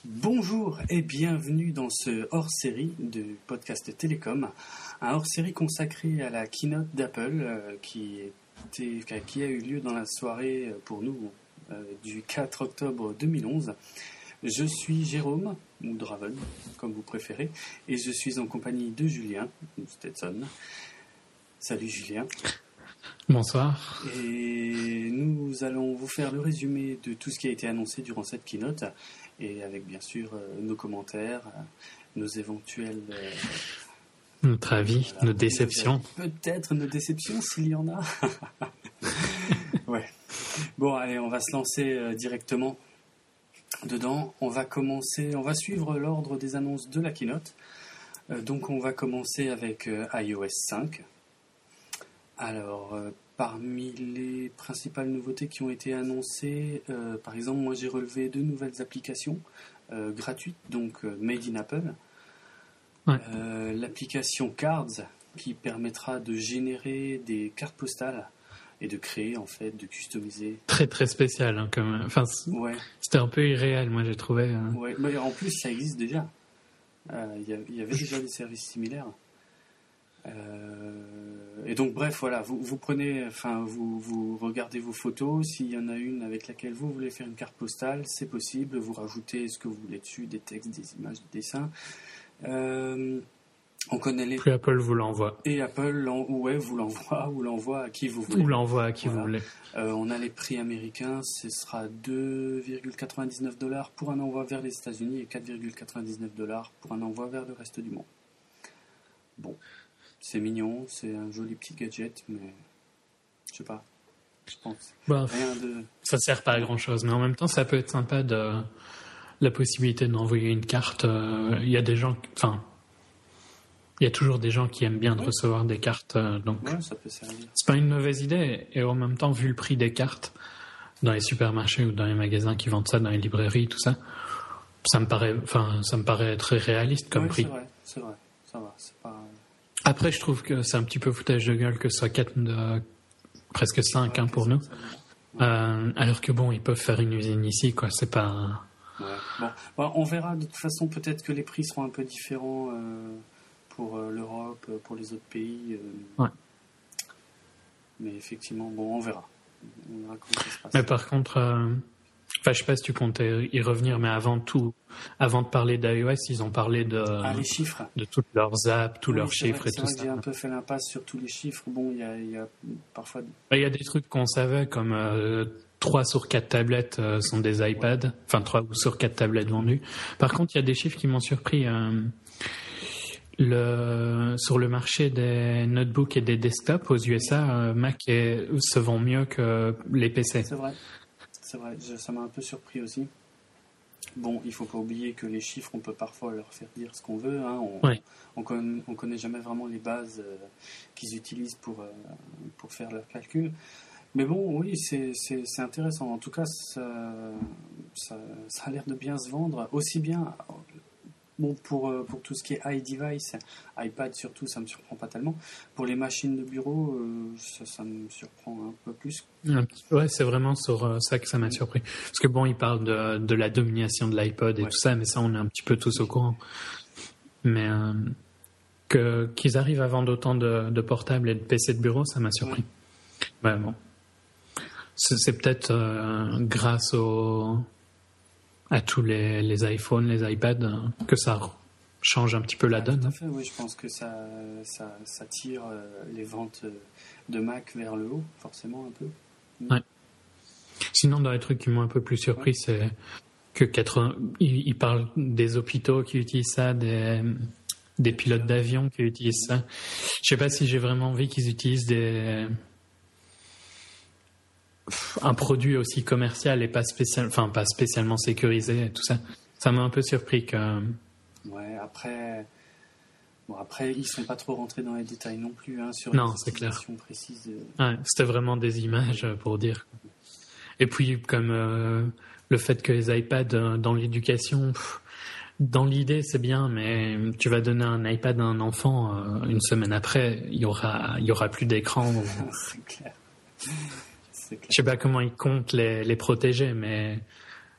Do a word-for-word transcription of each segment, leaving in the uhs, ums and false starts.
Bonjour et bienvenue dans ce hors-série du podcast Télécom, un hors-série consacré à la keynote d'Apple euh, qui, était, qui a eu lieu dans la soirée pour nous euh, du quatre octobre deux mille onze. Je suis Jérôme, ou Draven, comme vous préférez, et je suis en compagnie de Julien, ou Stetson. Salut Julien. Bonsoir. Et nous allons vous faire le résumé de tout ce qui a été annoncé durant cette keynote, et avec bien sûr euh, nos commentaires, euh, nos éventuels... Euh, Notre avis, voilà, nos déceptions. Peut-être nos déceptions, s'il y en a. Ouais. Bon, allez, on va se lancer euh, directement dedans. On va commencer, on va suivre l'ordre des annonces de la keynote. Euh, donc, on va commencer avec euh, i O S cinq. Alors, euh, parmi les principales nouveautés qui ont été annoncées, euh, par exemple, moi j'ai relevé deux nouvelles applications euh, gratuites, donc euh, Made in Apple. Ouais. Euh, l'application Cards, qui permettra de générer des cartes postales et de créer, en fait, de customiser. Très très spécial, hein, comme. Enfin, ouais. C'était un peu irréel, moi j'ai trouvé. Euh... Ouais, mais en plus ça existe déjà. Il euh, y, y avait déjà des services similaires. Euh, et donc bref, voilà, vous, vous prenez, enfin vous, vous regardez vos photos, s'il y en a une avec laquelle vous voulez faire une carte postale, c'est possible, vous rajoutez ce que vous voulez dessus, des textes, des images, des dessins. Euh, on connaît les... Puis Apple vous l'envoie. Et Apple, ouais, vous l'envoie, ou l'envoie à qui vous voulez. Ou l'envoie à qui voilà. vous voulez. Euh, on a les prix américains, ce sera deux virgule quatre-vingt-dix-neuf dollars pour un envoi vers les États-Unis et quatre virgule quatre-vingt-dix-neuf dollars pour un envoi vers le reste du monde. Bon. C'est mignon, c'est un joli petit gadget, mais je sais pas, je pense. Bah, rien de... Ça sert pas à grand chose, mais en même temps, ça peut être sympa de la possibilité d'envoyer une carte. Il euh, y a des gens, enfin, il y a toujours des gens qui aiment bien de ouais. recevoir des cartes, euh, donc ouais, ça peut servir. C'est pas une mauvaise idée. Et en même temps, vu le prix des cartes dans les supermarchés ou dans les magasins qui vendent ça, dans les librairies, tout ça, ça me paraît, enfin, ça me paraît très réaliste comme ouais, prix. C'est vrai, c'est vrai, ça va, c'est pas. Après, je trouve que c'est un petit peu foutage de gueule que ce soit quatre, euh, presque cinq hein, pour nous. Ouais. Euh, alors que bon, ils peuvent faire une usine ici, quoi. C'est pas. Ouais. Bon. Bon, on verra. De toute façon, peut-être que les prix seront un peu différents euh, pour euh, l'Europe, pour les autres pays. Euh, ouais. Mais effectivement, bon, on verra. On verra comment ça se passe. Mais par contre. Euh... Enfin, je sais pas si tu comptais y revenir, mais avant tout, avant de parler d'iOS, ils ont parlé de, ah, les chiffres. de toutes leurs apps, tous oui, leurs chiffres vrai, et tout vrai ça. Que j'ai un peu fait l'impasse sur tous les chiffres. Bon, il y a, y a parfois. Il y a des trucs qu'on savait, comme euh, trois sur quatre tablettes euh, sont des iPads, ouais. Enfin trois sur quatre tablettes vendues. Par contre, il y a des chiffres qui m'ont surpris. Euh, le, sur le marché des notebooks et des desktops aux U S A, euh, Mac est, se vend mieux que les P C. C'est vrai. C'est vrai, ça m'a un peu surpris aussi. Bon, il ne faut pas oublier que les chiffres, on peut parfois leur faire dire ce qu'on veut. Hein. On ouais. on ne con, connaît jamais vraiment les bases euh, qu'ils utilisent pour, euh, pour faire leurs calculs. Mais bon, oui, c'est, c'est, c'est intéressant. En tout cas, ça, ça, ça a l'air de bien se vendre. Aussi bien... Bon, pour, pour tout ce qui est iDevice, iPad surtout, ça ne me surprend pas tellement. Pour les machines de bureau, euh, ça, ça me surprend un peu plus. Ouais, c'est vraiment sur ça que ça m'a surpris. Parce que bon, ils parlent de, de la domination de l'iPod et ouais. tout ça, mais ça, on est un petit peu tous au courant. Mais euh, que, qu'ils arrivent à vendre autant de, de portables et de P C de bureau, ça m'a surpris. Ouais. Ouais, bon. C'est, c'est peut-être euh, grâce au... à tous les, les iPhones, les iPads, hein, que ça change un petit peu la donne. Tout à fait, oui, je pense que ça, ça, ça tire euh, les ventes de Mac vers le haut, forcément, un peu. Ouais. Sinon, dans les trucs qui m'ont un peu plus surpris, ouais. c'est que quatre-vingts... Ils, ils parlent des hôpitaux qui utilisent ça, des, des pilotes d'avion qui utilisent ça. Je sais pas si j'ai vraiment envie qu'ils utilisent des... un produit aussi commercial et pas spécial, enfin pas spécialement sécurisé et tout ça. Ça m'a un peu surpris que. Ouais, après, bon après ils sont pas trop rentrés dans les détails non plus hein, sur non, les c'est clair. Précises. Ouais, c'était vraiment des images pour dire. Et puis comme euh, le fait que les iPads euh, dans l'éducation, pff, dans l'idée c'est bien, mais tu vas donner un iPad à un enfant euh, une semaine après, il y aura, il y aura plus d'écran. Ou... c'est clair. Je sais pas comment ils comptent les, les protéger, mais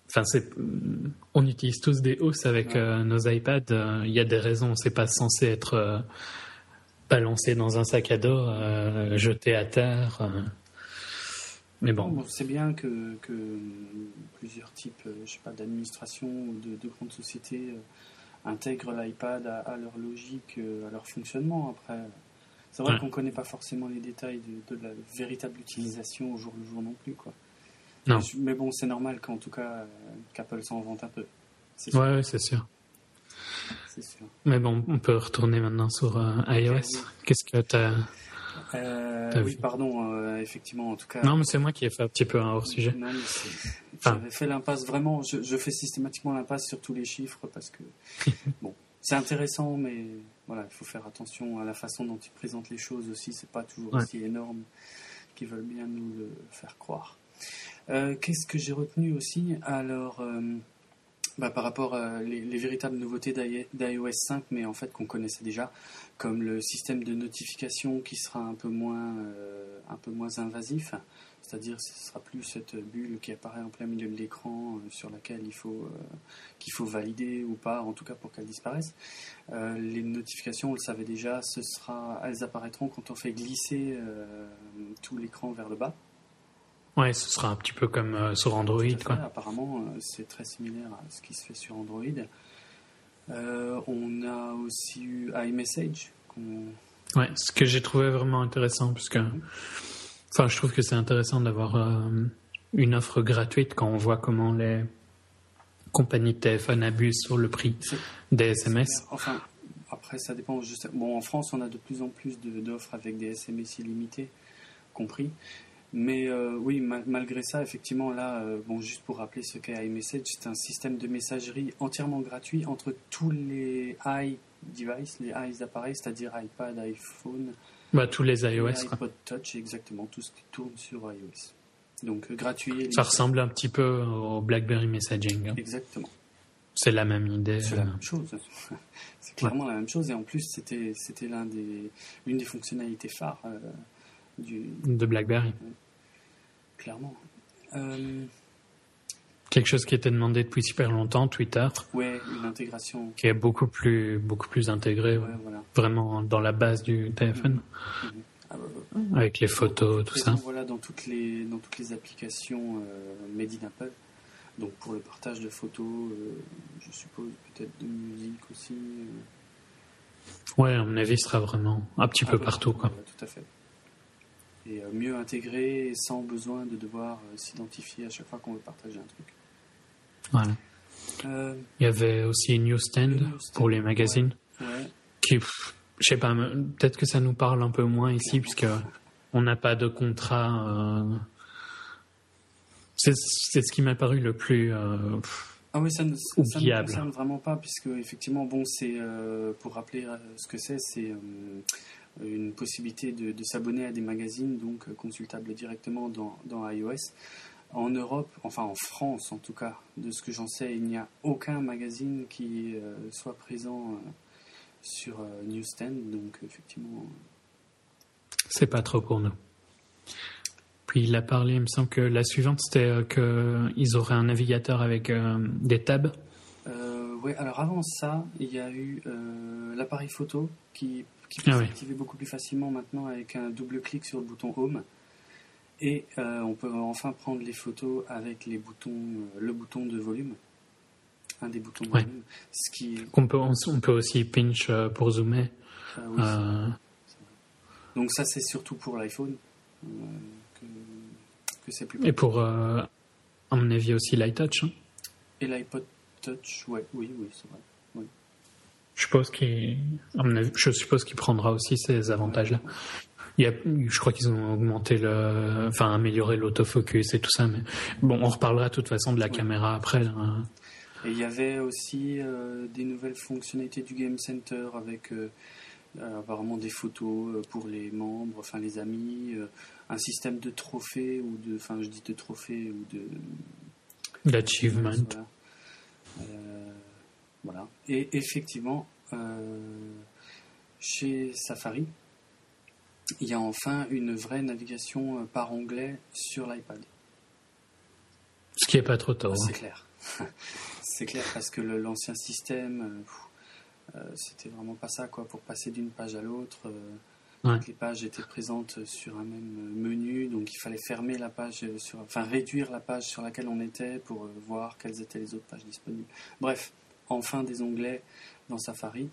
Enfin, c'est, on utilise tous des housses avec ouais. euh, nos iPads. Il euh, y a des raisons. C'est pas censé être euh, balancé dans un sac à dos, euh, jeté à terre. Euh. Mais bon. bon. C'est bien que, que plusieurs types, je sais pas, d'administration ou de, de grandes sociétés euh, intègrent l'iPad à, à leur logique, euh, à leur fonctionnement. Après, c'est vrai ouais. qu'on ne connaît pas forcément les détails de, de la véritable utilisation au jour le jour non plus, quoi. Non. Mais, mais bon, c'est normal qu'en tout cas, qu'Apple s'en vante un peu. C'est sûr. Ouais, ouais, c'est sûr. C'est sûr. Mais bon, on peut retourner maintenant sur euh, iOS. Okay, oui. Qu'est-ce que tu as euh, Oui, vu? pardon, euh, effectivement, en tout cas. Non, mais c'est moi qui ai fait un petit peu un hors-sujet. Non, mais c'est... J'avais ah. fait l'impasse, vraiment, je, je fais systématiquement l'impasse sur tous les chiffres parce que, bon, c'est intéressant, mais voilà, il faut faire attention à la façon dont ils présentent les choses aussi. C'est pas toujours ouais. aussi énorme qu'ils veulent bien nous le faire croire. Euh, qu'est-ce que j'ai retenu aussi alors euh, bah, par rapport à les, les véritables nouveautés d'iOS cinq, mais en fait qu'on connaissait déjà, comme le système de notification qui sera un peu moins, euh, un peu moins invasif, c'est-à-dire ce sera plus cette bulle qui apparaît en plein milieu de l'écran euh, sur laquelle il faut, euh, qu'il faut valider ou pas, en tout cas pour qu'elle disparaisse. Euh, les notifications, on le savait déjà, ce sera, elles apparaîtront quand on fait glisser euh, tout l'écran vers le bas. Ouais, ce sera un petit peu comme euh, sur Android, quoi. Apparemment, euh, c'est très similaire à ce qui se fait sur Android. Euh, on a aussi eu iMessage. Qu'on... Ouais, ce que j'ai trouvé vraiment intéressant, parce que, mmh. enfin, je trouve que c'est intéressant d'avoir euh, une offre gratuite quand on voit comment les compagnies de téléphone abusent sur le prix c'est, des S M S. Enfin, après, ça dépend. Juste... Bon, en France, on a de plus en plus de, d'offres avec des S M S illimités, compris. Mais euh, oui, ma- malgré ça, effectivement, là, euh, bon, juste pour rappeler ce qu'est iMessage, c'est un système de messagerie entièrement gratuit entre tous les i-devices, les i-appareils, c'est-à-dire iPad, iPhone, bah, tous les iOS, les iPod Touch, exactement, tout ce qui tourne sur iOS. Donc, euh, gratuit. Ça ressemble un petit peu au BlackBerry Messaging. Hein. Exactement. C'est la même idée. C'est euh... la même chose. C'est clairement ouais. la même chose. Et en plus, c'était, c'était l'un des, l'une des fonctionnalités phares euh, du... de BlackBerry. Ouais. Clairement. Euh... Quelque chose qui était demandé depuis super longtemps, Twitter. Ouais, une intégration. Qui est beaucoup plus, beaucoup plus intégrée, ouais, voilà. Vraiment dans la base du téléphone. Mmh. Mmh. Ah, bah, bah. Avec les photos, donc, tout présent, ça. Voilà, dans toutes les, dans toutes les applications euh, made in Apple. Donc pour le partage de photos, euh, je suppose peut-être de musique aussi. Euh... Ouais, à mon avis, ce sera vraiment un petit ah, peu bah, partout, quoi. Ouais, tout à fait. Et euh, mieux intégré sans besoin de devoir euh, s'identifier à chaque fois qu'on veut partager un truc. Voilà. Euh, Il y avait aussi une newsstand, newsstand pour les magazines. Ouais. Ouais. Qui, pff, je sais pas, peut-être que ça nous parle un peu moins ici, puisque on n'a pas de contrat. Euh... C'est, c'est ce qui m'a paru le plus euh, ah oui, ça ne ça, ça me concerne vraiment pas, puisque effectivement, bon, c'est euh, pour rappeler euh, ce que c'est, c'est euh, une possibilité de, de s'abonner à des magazines, donc euh, consultables directement dans, dans iOS. En Europe, enfin en France en tout cas, de ce que j'en sais, il n'y a aucun magazine qui euh, soit présent euh, sur euh, Newsstand, donc effectivement. C'est pas trop pour nous. Puis il a parlé, il me semble que la suivante c'était euh, qu'ils auraient un navigateur avec euh, des tabs. Euh, oui, alors avant ça, il y a eu euh, l'appareil photo qui, qui peut ah s'activer oui. beaucoup plus facilement maintenant avec un double clic sur le bouton Home. Et euh, on peut enfin prendre les photos avec les boutons, euh, le bouton de volume, un des boutons de ouais. volume. Ce qui... on, peut, on, on peut aussi pinch euh, pour zoomer. Euh, oui, euh... Donc ça c'est surtout pour l'iPhone euh, que, que c'est plus. Et pour, euh, à mon avis aussi l'iTouch. Hein. Et l'iPod Touch, ouais, oui, oui, c'est vrai. Oui. Je suppose qu'il, à mon avis, je suppose qu'il prendra aussi ces avantages-là. Ouais. Il y a, je crois qu'ils ont augmenté le, enfin amélioré l'autofocus et tout ça, mais bon, on reparlera de toute façon de la ouais. caméra après. Là. Et il y avait aussi euh, des nouvelles fonctionnalités du Game Center avec euh, apparemment des photos pour les membres, enfin les amis, euh, un système de trophées ou de, enfin je dis de trophées ou de d'achievement. Voilà. Euh, voilà. Et effectivement, euh, chez Safari. Il y a enfin une vraie navigation par onglet sur l'iPad. Ce qui n'est pas trop tôt. C'est hein. clair. C'est clair, parce que le, l'ancien système, euh, c'était vraiment pas ça, quoi. Pour passer d'une page à l'autre, euh, ouais. les pages étaient présentes sur un même menu, donc il fallait fermer la page, sur, enfin réduire la page sur laquelle on était pour euh, voir quelles étaient les autres pages disponibles. Bref, enfin des onglets dans Safari.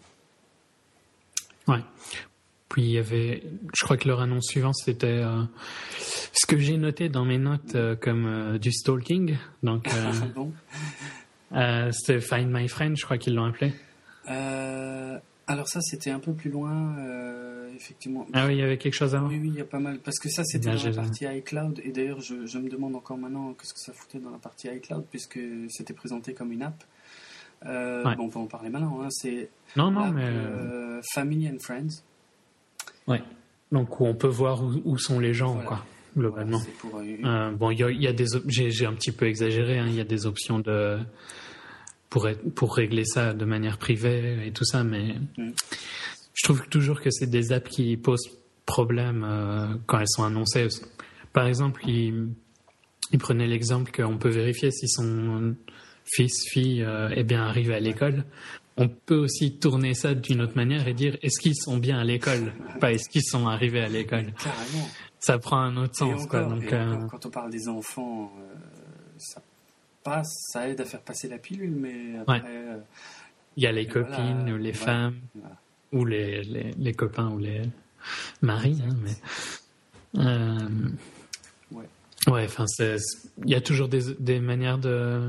Ouais. Puis il y avait, je crois que leur annonce suivante, c'était euh, ce que j'ai noté dans mes notes euh, comme euh, du stalking. Donc, euh, bon. euh, c'était Find My Friend, je crois qu'ils l'ont appelé. Euh, alors ça, c'était un peu plus loin, euh, effectivement. Ah oui, il y avait quelque chose avant. Oui, oui, il y a pas mal. Parce que ça, c'était là, dans la partie iCloud. Et d'ailleurs, je, je me demande encore maintenant qu'est-ce que ça foutait dans la partie iCloud, puisque c'était présenté comme une app. Euh, ouais. Bon, on va en parler maintenant. Hein. C'est non, non, mais euh, Family and Friends. Ouais. Donc où on peut voir où, où sont les gens, voilà. Quoi, globalement. Voilà, pour, euh, euh, bon, il y a, y a des, op- j'ai, j'ai un petit peu exagéré. Il hein, y a des options de pour être, pour régler ça de manière privée et tout ça, mais mm. je trouve toujours que c'est des apps qui posent problème euh, quand elles sont annoncées. Par exemple, ils, ils prenaient l'exemple qu'on peut vérifier si son fils, fille euh, est bien arrivé à l'école. On peut aussi tourner ça d'une autre manière et dire est-ce qu'ils sont bien à l'école, pas est-ce qu'ils sont arrivés à l'école. Carrément. Ça prend un autre sens. Encore, quoi. Donc, euh... encore, quand on parle des enfants, euh, ça passe, ça aide à faire passer la pilule, mais après... Ouais. Euh, il y a les copines voilà, ou les voilà, femmes voilà. ou les, les, les copains ou les maris. Hein, mais, euh, ouais. Ouais, enfin, il y a toujours des, des manières de...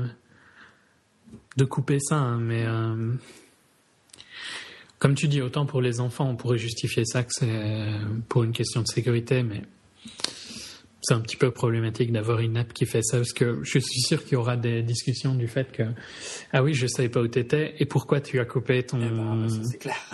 de couper ça, hein, mais euh, comme tu dis, autant pour les enfants, on pourrait justifier ça que c'est pour une question de sécurité, mais c'est un petit peu problématique d'avoir une app qui fait ça, parce que je suis sûr qu'il y aura des discussions du fait que ah oui, je savais pas où t'étais et pourquoi tu as coupé ton... Eh ben, ça c'est clair.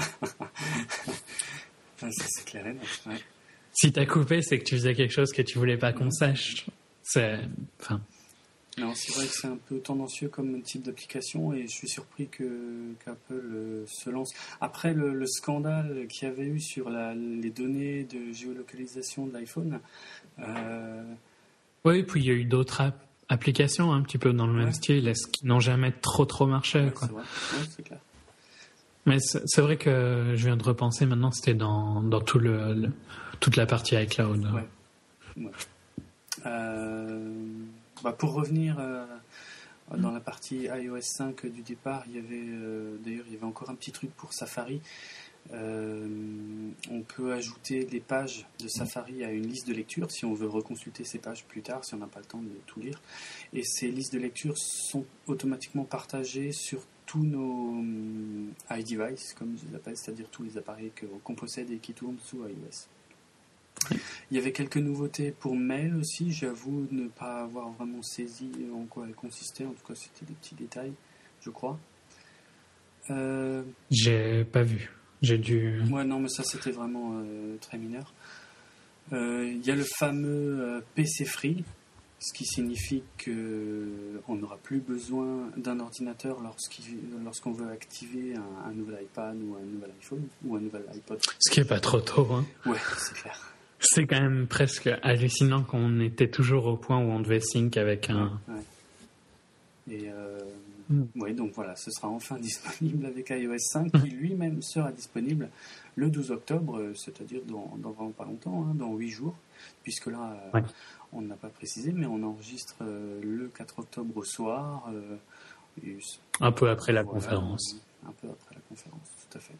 Ça c'est clair et net, ouais. Si t'as coupé, c'est que tu faisais quelque chose que tu voulais pas qu'on sache. C'est... Enfin... Non, c'est vrai que c'est un peu tendancieux comme type d'application et je suis surpris que, qu'Apple euh, se lance. Après le, le scandale qu'il y avait eu sur la, les données de géolocalisation de l'iPhone. Euh... Oui, puis il y a eu d'autres app- applications un petit peu dans le même ouais. style qui n'ont jamais trop trop marché. Ouais, quoi. C'est vrai. Ouais, c'est clair. Mais c'est, c'est vrai que je viens de repenser maintenant, c'était dans, dans tout le, le, toute la partie iCloud. Ouais. ouais. Euh... Bah pour revenir euh, dans la partie iOS cinq du départ, il y avait euh, d'ailleurs il y avait encore un petit truc pour Safari. Euh, on peut ajouter les pages de Safari à une liste de lecture si on veut reconsulter ces pages plus tard, si on n'a pas le temps de tout lire. Et ces listes de lecture sont automatiquement partagées sur tous nos um, iDevices, comme je les appelle, c'est-à-dire tous les appareils que, qu'on possède et qui tournent sous iOS. Il y avait quelques nouveautés pour Mail aussi, j'avoue ne pas avoir vraiment saisi en quoi elles consistaient, en tout cas c'était des petits détails, je crois. Euh... J'ai pas vu, j'ai dû... Ouais, non, mais ça c'était vraiment euh, très mineur. Euh, il y a le fameux euh, P C Free, ce qui signifie qu'on n'aura plus besoin d'un ordinateur lorsqu'on veut activer un, un nouvel iPad ou un nouvel iPhone ou un nouvel iPod. Ce qui est pas trop tôt, hein. Ouais, c'est clair. C'est quand même presque hallucinant qu'on était toujours au point où on devait sync avec un... Ouais, ouais. Et euh, mm. ouais, donc voilà, ce sera enfin disponible avec iOS cinq, qui lui-même sera disponible le douze octobre, c'est-à-dire dans, dans vraiment pas longtemps, hein, dans huit jours, puisque là, ouais. euh, on n'a pas précisé, mais on enregistre euh, le quatre octobre au soir. Euh, et, un peu après la voilà, conférence. Un peu après la conférence, tout à fait.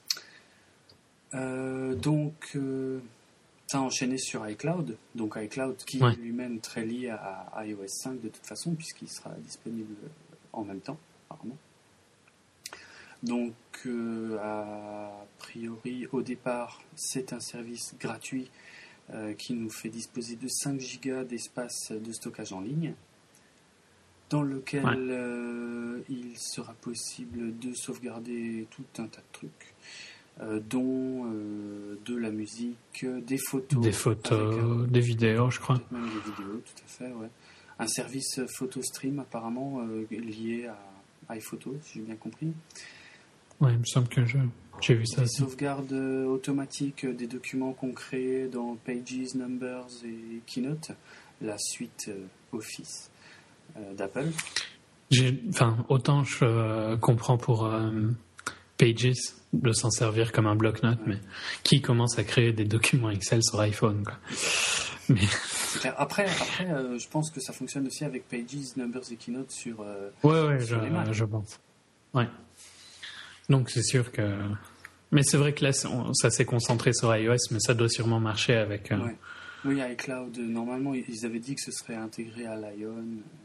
Euh, donc... Euh, ça a enchaîné sur iCloud, donc iCloud qui ouais. est lui-même très lié à, à iOS cinq de toute façon, puisqu'il sera disponible en même temps, apparemment. Donc, euh, a priori, au départ, c'est un service gratuit euh, qui nous fait disposer de cinq gigas d'espace de stockage en ligne, dans lequel ouais. euh, il sera possible de sauvegarder tout un tas de trucs. Euh, dont euh, de la musique, des photos, des photos, un, des vidéos, je crois. Même des vidéos, tout à fait, ouais. Un service photo stream apparemment euh, lié à iPhoto, si j'ai bien compris. Ouais, il me semble que je, j'ai vu ça. Des sauvegardes automatiques des documents qu'on crée dans Pages, Numbers et Keynote, la suite euh, Office euh, d'Apple. j'ai, enfin, autant je euh, comprends pour euh, Pages de s'en servir comme un bloc-notes, ouais. mais qui commence à créer des documents Excel sur iPhone, quoi. Mais... Après, après euh, je pense que ça fonctionne aussi avec Pages, Numbers et Keynote sur. Euh, ouais, ouais, sur je, les Macs. je pense. Ouais. Donc c'est sûr que. Mais c'est vrai que là, ça s'est concentré sur iOS, mais ça doit sûrement marcher avec. Euh... Ouais. Oui, iCloud. Normalement, ils avaient dit que ce serait intégré à Lion.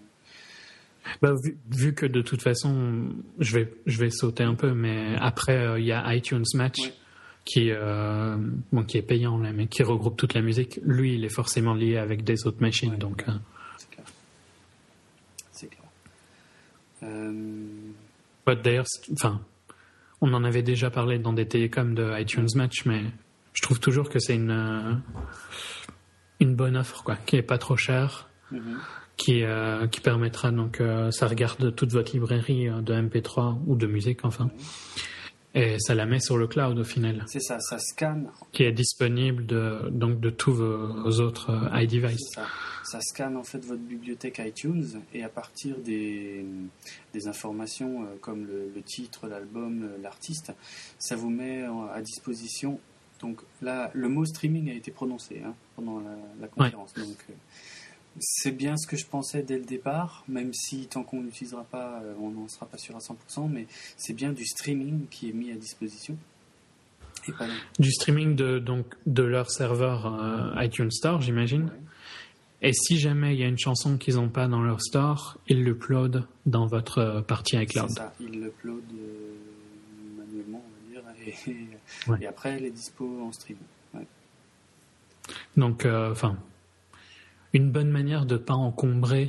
Bah, vu, vu que de toute façon, je vais, je vais sauter un peu, mais après, il euh, y a iTunes Match ouais. qui, euh, bon, qui est payant, là, mais qui regroupe toute la musique. Lui, il est forcément lié avec des autres machines. Ouais, donc, ouais. Euh... C'est clair. C'est clair. Euh... Bah, d'ailleurs, enfin, on en avait déjà parlé dans des télécoms de iTunes Match, mais je trouve toujours que c'est une, euh, une bonne offre, quoi, qui est pas trop chère. Mm-hmm. Qui, euh, qui permettra donc euh, ça regarde toute votre librairie euh, de M P trois ou de musique enfin oui. Et ça la met sur le cloud au final. C'est ça, ça scanne. Qui est disponible de donc de tous vos autres euh, iDevice. Ça. ça scanne en fait votre bibliothèque iTunes et à partir des, des informations euh, comme le, le titre, l'album, l'artiste, ça vous met à disposition. Donc là, le mot streaming a été prononcé hein, pendant la, la conférence. Ouais. Donc euh, c'est bien ce que je pensais dès le départ, même si tant qu'on n'utilisera pas, on n'en sera pas sûr à cent pour cent, mais c'est bien du streaming qui est mis à disposition. Et pas du streaming de, donc, de leur serveur euh, iTunes Store, j'imagine. Ouais. Et si jamais il y a une chanson qu'ils n'ont pas dans leur store, ils l'uploadent dans votre euh, partie iCloud. C'est ça, ils l'uploadent euh, manuellement, on va dire, et, et, ouais. et après elle est dispo en stream. Ouais. Donc, enfin... Euh, une bonne manière de ne pas encombrer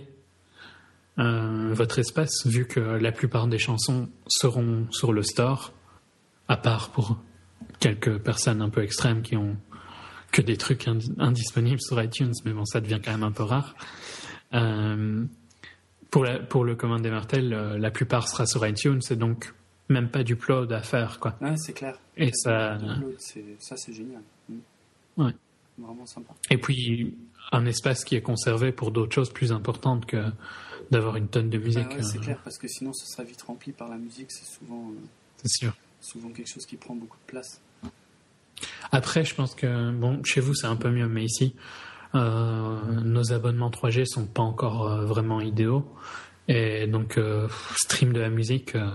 euh, votre espace, vu que la plupart des chansons seront sur le store, à part pour quelques personnes un peu extrêmes qui ont que des trucs ind- indisponibles sur iTunes, mais bon, ça devient quand même un peu rare. Euh, pour, la, pour le commun des mortels, euh, la plupart sera sur iTunes, c'est donc même pas d'upload à faire, quoi. Ouais, c'est clair. Et c'est ça... c'est, ça, c'est génial. Mmh. Ouais. Vraiment sympa. Et puis... un espace qui est conservé pour d'autres choses plus importantes que d'avoir une tonne de musique. Ah ouais, c'est euh... clair, parce que sinon ce sera vite rempli par la musique, c'est souvent, euh, c'est sûr. souvent quelque chose qui prend beaucoup de place. Après, je pense que, bon, chez vous c'est un peu mieux, mais ici, euh, nos abonnements trois G sont pas encore euh, vraiment idéaux. Et donc, euh, stream de la musique euh,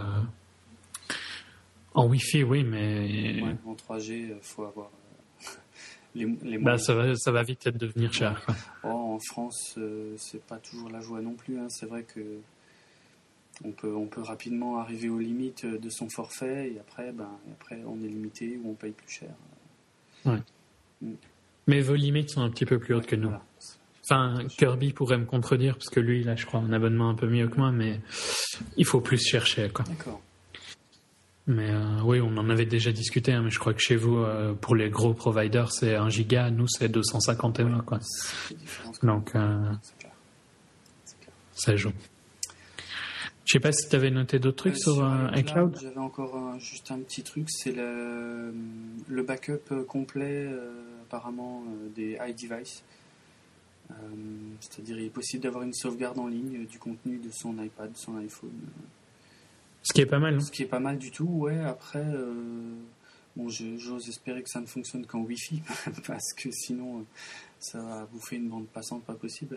en Wi-Fi, oui, mais... Ouais, en trois G, il faut avoir... Les, les bah, ça, va, ça va vite être devenir cher. Quoi. Oh, en France, euh, c'est pas toujours la joie non plus. Hein. C'est vrai que on peut, on peut rapidement arriver aux limites de son forfait et après, ben, et après on est limité ou on paye plus cher. Ouais. Mm. Mais vos limites sont un petit peu plus hautes ouais, que nous. Voilà. Enfin, Kirby pourrait me contredire parce que lui, il a, je crois, un abonnement un peu mieux que moi, mais il faut plus chercher, quoi. D'accord. Mais euh, oui, on en avait déjà discuté, hein, mais je crois que chez vous, euh, pour les gros providers, c'est un giga, nous, c'est deux cent cinquante M B, quoi. Donc, euh, c'est clair. C'est clair. Ça joue. Je sais pas si tu avais noté d'autres trucs euh, sur, sur euh, iCloud. J'avais encore un, juste un petit truc, c'est le, le backup complet, euh, apparemment, euh, des iDevice. Euh, c'est-à-dire, il est possible d'avoir une sauvegarde en ligne du contenu de son iPad, son iPhone. Ce qui est pas mal. Hein. Ce qui est pas mal du tout, ouais. Après, euh, bon, je, j'ose espérer que ça ne fonctionne qu'en Wi-Fi, parce que sinon, euh, ça va bouffer une bande passante pas possible.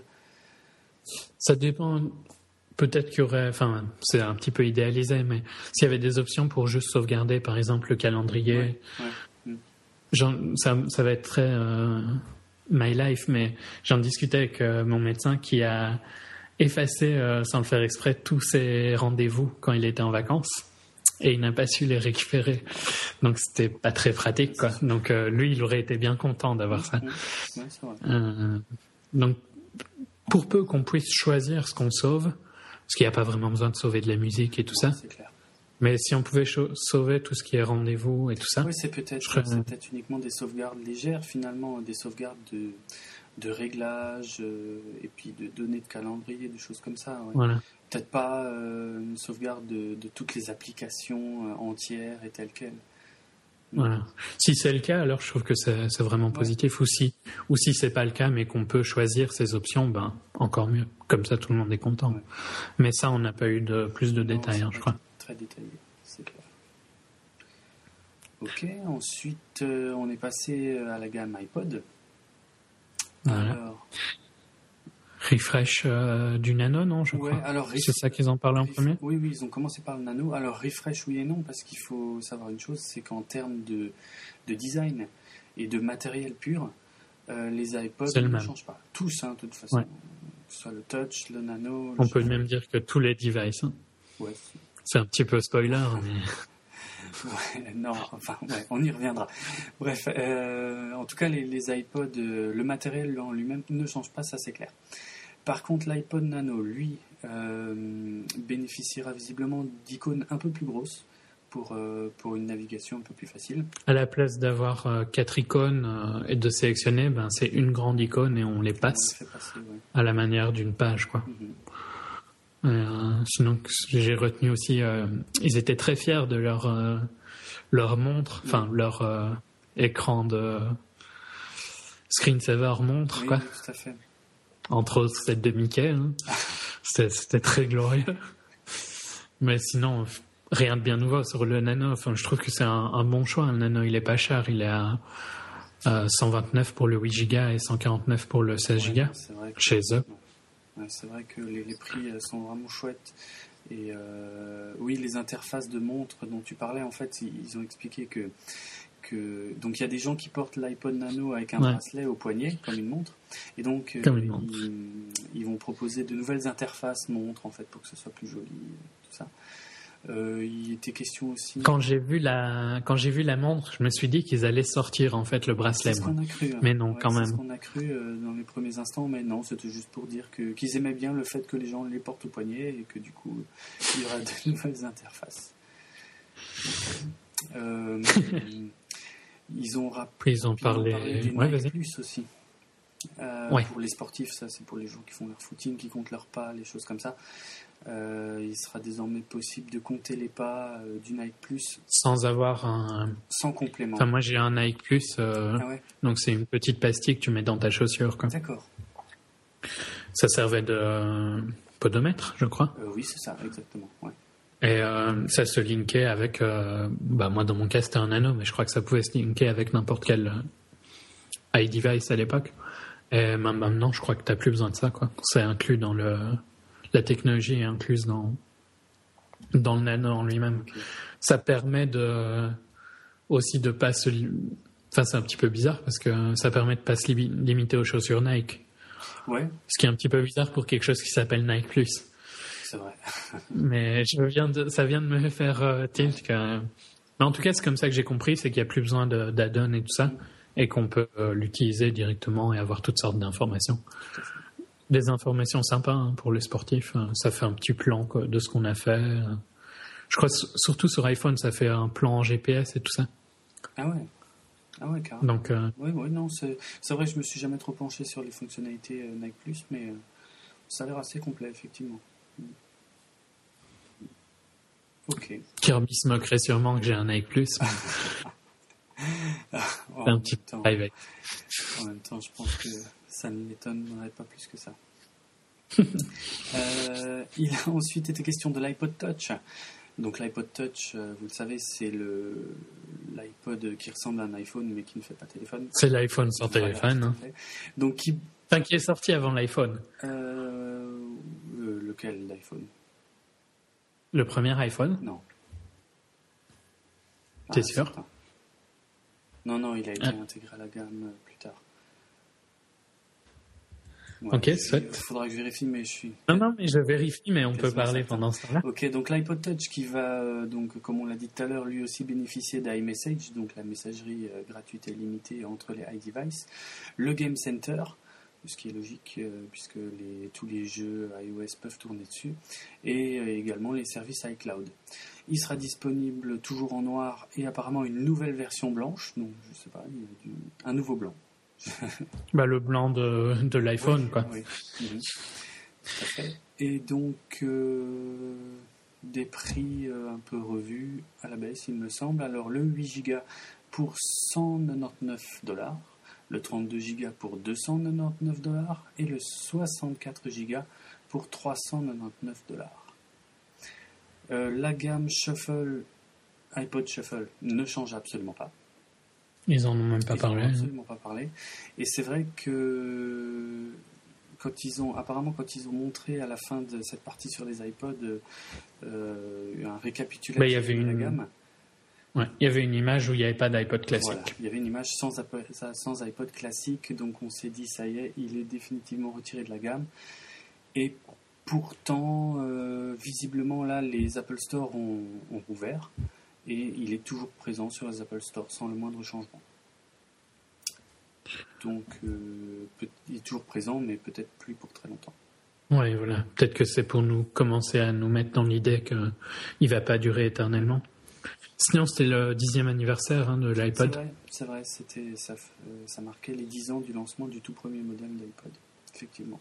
Ça dépend. Peut-être qu'il y aurait, enfin, c'est un petit peu idéalisé, mais s'il y avait des options pour juste sauvegarder, par exemple, le calendrier, ouais, ouais. Mm. Genre, ça, ça va être très euh, my life, mais j'en discutais avec euh, mon médecin qui a effacé, euh, sans le faire exprès, tous ses rendez-vous quand il était en vacances et il n'a pas su les récupérer. Donc, c'était pas très pratique, quoi. Donc, euh, lui, il aurait été bien content d'avoir ça. Ouais, c'est vrai. Euh, donc, pour peu qu'on puisse choisir ce qu'on sauve, parce qu'il n'y a pas vraiment besoin de sauver de la musique et tout ouais, ça. C'est clair. Mais si on pouvait cho- sauver tout ce qui est rendez-vous et tout ça. Oui, c'est peut-être, serais... c'est peut-être uniquement des sauvegardes légères, finalement, des sauvegardes de, de réglages euh, et puis de données de calendrier, des choses comme ça. Ouais. Voilà. Peut-être pas euh, une sauvegarde de, de toutes les applications euh, entières et telles quelles. Voilà. Si c'est le cas, alors je trouve que c'est, c'est vraiment positif. Ouais. Ou si, ou si c'est pas le cas, mais qu'on peut choisir ces options, ben encore mieux. Comme ça, tout le monde est content. Ouais. Mais ça, on n'a pas eu de plus de non, détails, hein, je crois. Très détaillé, c'est clair. Ok. Ensuite, euh, on est passé à la gamme iPod. Voilà. Alors. Refresh euh, du Nano, non, je ouais, crois. Alors, ref... C'est ça qu'ils en parlaient en ref... premier. Oui, oui, ils ont commencé par le Nano. Alors, refresh, oui et non, parce qu'il faut savoir une chose, c'est qu'en termes de, de design et de matériel pur, euh, les iPods ne même. changent pas. Tous, hein, de toute façon. Ouais. Que ce soit le Touch, le Nano... Le On peut G... même dire que tous les devices. Hein. Ouais. C'est un petit peu spoiler, mais... Ouais, non, enfin, ouais, on y reviendra. Bref, euh, en tout cas, les, les iPods, euh, le matériel en lui-même ne change pas, ça c'est clair. Par contre, l'iPod Nano, lui, euh, bénéficiera visiblement d'icônes un peu plus grosses pour, euh, pour une navigation un peu plus facile. À la place d'avoir euh, quatre icônes euh, et de sélectionner, ben, c'est une grande icône et on les passe on les passer, ouais. à la manière d'une page, quoi. Mm-hmm. Euh, sinon, j'ai retenu aussi, euh, ils étaient très fiers de leur euh, leur montre, enfin oui. leur euh, écran de screensaver montre, oui, quoi. Oui, tout à fait. Entre autres celle de Mickey, hein. c'était, c'était très glorieux. Mais sinon, rien de bien nouveau sur le Nano. Enfin, je trouve que c'est un, un bon choix. Le Nano, il est pas cher, il est à euh, cent vingt-neuf pour le huit giga et cent quarante-neuf pour le seize giga ouais, chez eux. Ouais, c'est vrai que les, les prix sont vraiment chouettes. Et euh, oui, les interfaces de montres dont tu parlais, en fait, ils, ils ont expliqué que, que donc il y a des gens qui portent l'iPod Nano avec un ouais. bracelet au poignet, comme une montre. Et donc, comme euh, une montre. Ils, ils vont proposer de nouvelles interfaces montres, en fait, pour que ce soit plus joli, tout ça. Euh, il était question aussi. Quand j'ai vu la, quand j'ai vu la montre, je me suis dit qu'ils allaient sortir en fait le bracelet. C'est ce qu'on a cru. Hein. Mais non, ouais, quand c'est même. C'est ce qu'on a cru euh, dans les premiers instants, mais non, c'était juste pour dire que qu'ils aimaient bien le fait que les gens les portent au poignet et que du coup il y aura de nouvelles interfaces. Euh, ils ont rappelé. Ils ont parlé. parlé des ouais, Nike vas-y. Plus aussi. Euh, ouais. Pour les sportifs, ça c'est pour les gens qui font leur footing, qui comptent leurs pas, les choses comme ça. Euh, il sera désormais possible de compter les pas euh, du Nike Plus sans avoir un sans complément. Enfin, moi j'ai un Nike Plus, euh, ah ouais. donc c'est une petite pastille que tu mets dans ta chaussure, quoi. D'accord. Ça servait de euh, podomètre, je crois. Euh, oui, c'est ça, exactement. Ouais. Et euh, ça se linkait avec, euh, bah moi dans mon cas c'était un Nano, mais je crois que ça pouvait se linker avec n'importe quel euh, iDevice à l'époque. Et même maintenant, je crois que t'as plus besoin de ça, quoi. C'est inclus dans le La technologie est incluse dans, dans le Nano en lui-même. Okay. Ça permet de, aussi de pas se... Enfin, c'est un petit peu bizarre parce que ça permet de pas se li- limiter aux chaussures Nike. Ouais. Ce qui est un petit peu bizarre pour quelque chose qui s'appelle Nike Plus. C'est vrai. Mais je viens de, ça vient de me faire euh, tilt. Que... Mais en tout cas, c'est comme ça que j'ai compris, c'est qu'il n'y a plus besoin de, d'add-on et tout ça, et qu'on peut euh, l'utiliser directement et avoir toutes sortes d'informations. Des informations sympas hein, pour les sportifs. Ça fait un petit plan quoi, de ce qu'on a fait. Je crois surtout sur iPhone, ça fait un plan en G P S et tout ça. Ah ouais. Ah ouais, carrément. Donc, euh... oui, oui, non, c'est, c'est vrai que je me suis jamais trop penché sur les fonctionnalités euh, Nike Plus, mais euh, ça a l'air assez complet, effectivement. Ok. Kirby se moquerait sûrement que j'ai un Nike Plus. oh, c'est un petit temps, private. En même temps, je pense que ça ne m'étonnerait pas plus que ça. euh, il a ensuite été question de l'iPod Touch. Donc l'iPod Touch, euh, vous le savez, c'est le, l'iPod qui ressemble à un iPhone mais qui ne fait pas téléphone. C'est l'iPhone sans voilà, téléphone. Hein. Donc qui... Enfin, qui est sorti avant l'iPhone. Euh, euh, lequel l'iPhone? Le premier iPhone? Non. T'es ah, sûr? Certain. Non, non, il a été ah. intégré à la gamme plus tard. Ouais, ok, soit. Il faudra que je vérifie, mais je suis... Non, non, mais je vérifie, mais on peut parler certain. Pendant ce temps-là. Ok, donc l'iPod Touch qui va, euh, donc, comme on l'a dit tout à l'heure, lui aussi bénéficier d'iMessage, donc la messagerie euh, gratuite et limitée entre les iDevices, le Game Center, ce qui est logique, euh, puisque les, tous les jeux iOS peuvent tourner dessus, et euh, également les services iCloud. Il sera disponible toujours en noir et apparemment une nouvelle version blanche, donc je sais pas, il y a du, un nouveau blanc. bah, le blanc de, de l'iPhone, oui, quoi. Oui. Mmh. Tout à fait. Et donc, euh, des prix euh, un peu revus à la baisse, il me semble. Alors, le huit giga pour cent quatre-vingt-dix-neuf dollars, le trente-deux giga pour deux cent quatre-vingt-dix-neuf dollars et le soixante-quatre giga pour trois cent quatre-vingt-dix-neuf dollars. Euh, la gamme Shuffle, iPod Shuffle ne change absolument pas. Ils en ont même pas Ils parlé. Ils n'en ont absolument pas parlé. Et c'est vrai que quand ils ont, apparemment, quand ils ont montré à la fin de cette partie sur les iPods euh, un récapitulatif bah, y avait de une... la gamme. Ouais, il y avait une image où il n'y avait pas d'iPod classique. Voilà, il y avait une image sans, sans iPod classique, donc on s'est dit, ça y est, il est définitivement retiré de la gamme. Et pourtant, euh, visiblement, là, les Apple Store ont, ont rouvert et il est toujours présent sur les Apple Store sans le moindre changement. Donc, euh, il est toujours présent, mais peut-être plus pour très longtemps. Oui, voilà. Peut-être que c'est pour nous commencer à nous mettre dans l'idée qu'il ne va pas durer éternellement. Sinon, c'était le dixième anniversaire hein, de l'iPod. C'est vrai, c'est vrai c'était, ça, euh, ça marquait les dix ans du lancement du tout premier modèle d'iPod, effectivement.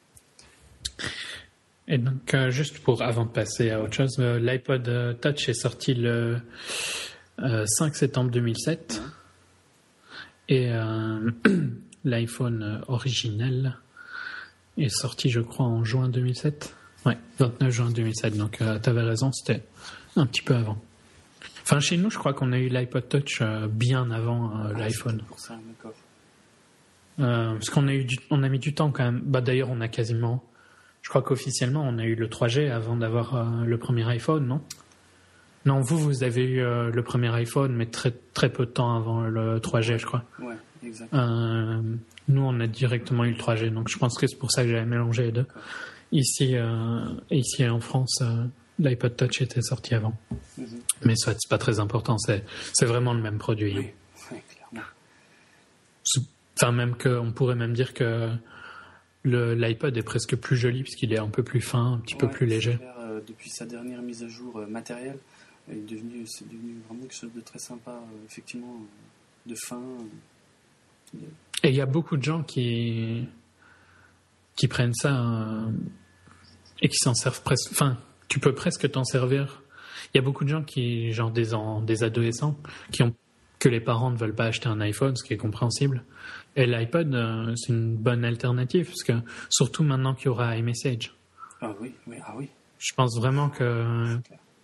Et donc, euh, juste pour, avant de passer à autre chose, euh, l'iPod euh, Touch est sorti le euh, cinq septembre deux mille sept. Ouais. Et euh, l'iPhone originel est sorti, je crois, en juin deux mille sept. Ouais, vingt-neuf juin deux mille sept. Donc, euh, tu avais raison, c'était un petit peu avant. Enfin, chez nous, je crois qu'on a eu l'iPod Touch euh, bien avant euh, ah, l'iPhone. C'est pour ça, d'accord. Euh, parce qu'on a eu, du, on a mis du temps quand même. Bah, d'ailleurs, on a quasiment, je crois qu'officiellement, on a eu le trois G avant d'avoir euh, le premier iPhone, non ? Non, vous, vous avez eu euh, le premier iPhone, mais très très peu de temps avant le trois G, je crois. Ouais, exactement. Euh, nous, on a directement eu le trois G, donc je pense que c'est pour ça que j'avais mélangé les deux. D'accord. Ici, euh, ici en France, euh, l'iPod Touch était sorti avant. Mm-hmm. Mais ça, c'est pas très important, c'est, c'est vraiment le même produit. Oui, oui, clairement. Enfin, même que, on pourrait même dire que le, l'iPod est presque plus joli, puisqu'il est un peu plus fin, un petit ouais, peu plus léger. Clair, euh, depuis sa dernière mise à jour euh, matérielle, est devenu, c'est devenu vraiment quelque chose de très sympa, euh, effectivement, euh, de fin. Euh, de... Et il y a beaucoup de gens qui, qui prennent ça euh, et qui s'en servent presque. Enfin, tu peux presque t'en servir. Il y a beaucoup de gens qui, genre des, en, des adolescents, qui ont que les parents ne veulent pas acheter un iPhone, ce qui est compréhensible. Et l'iPod, euh, c'est une bonne alternative, parce que surtout maintenant qu'il y aura iMessage. Ah oui, oui, ah oui. Je pense vraiment que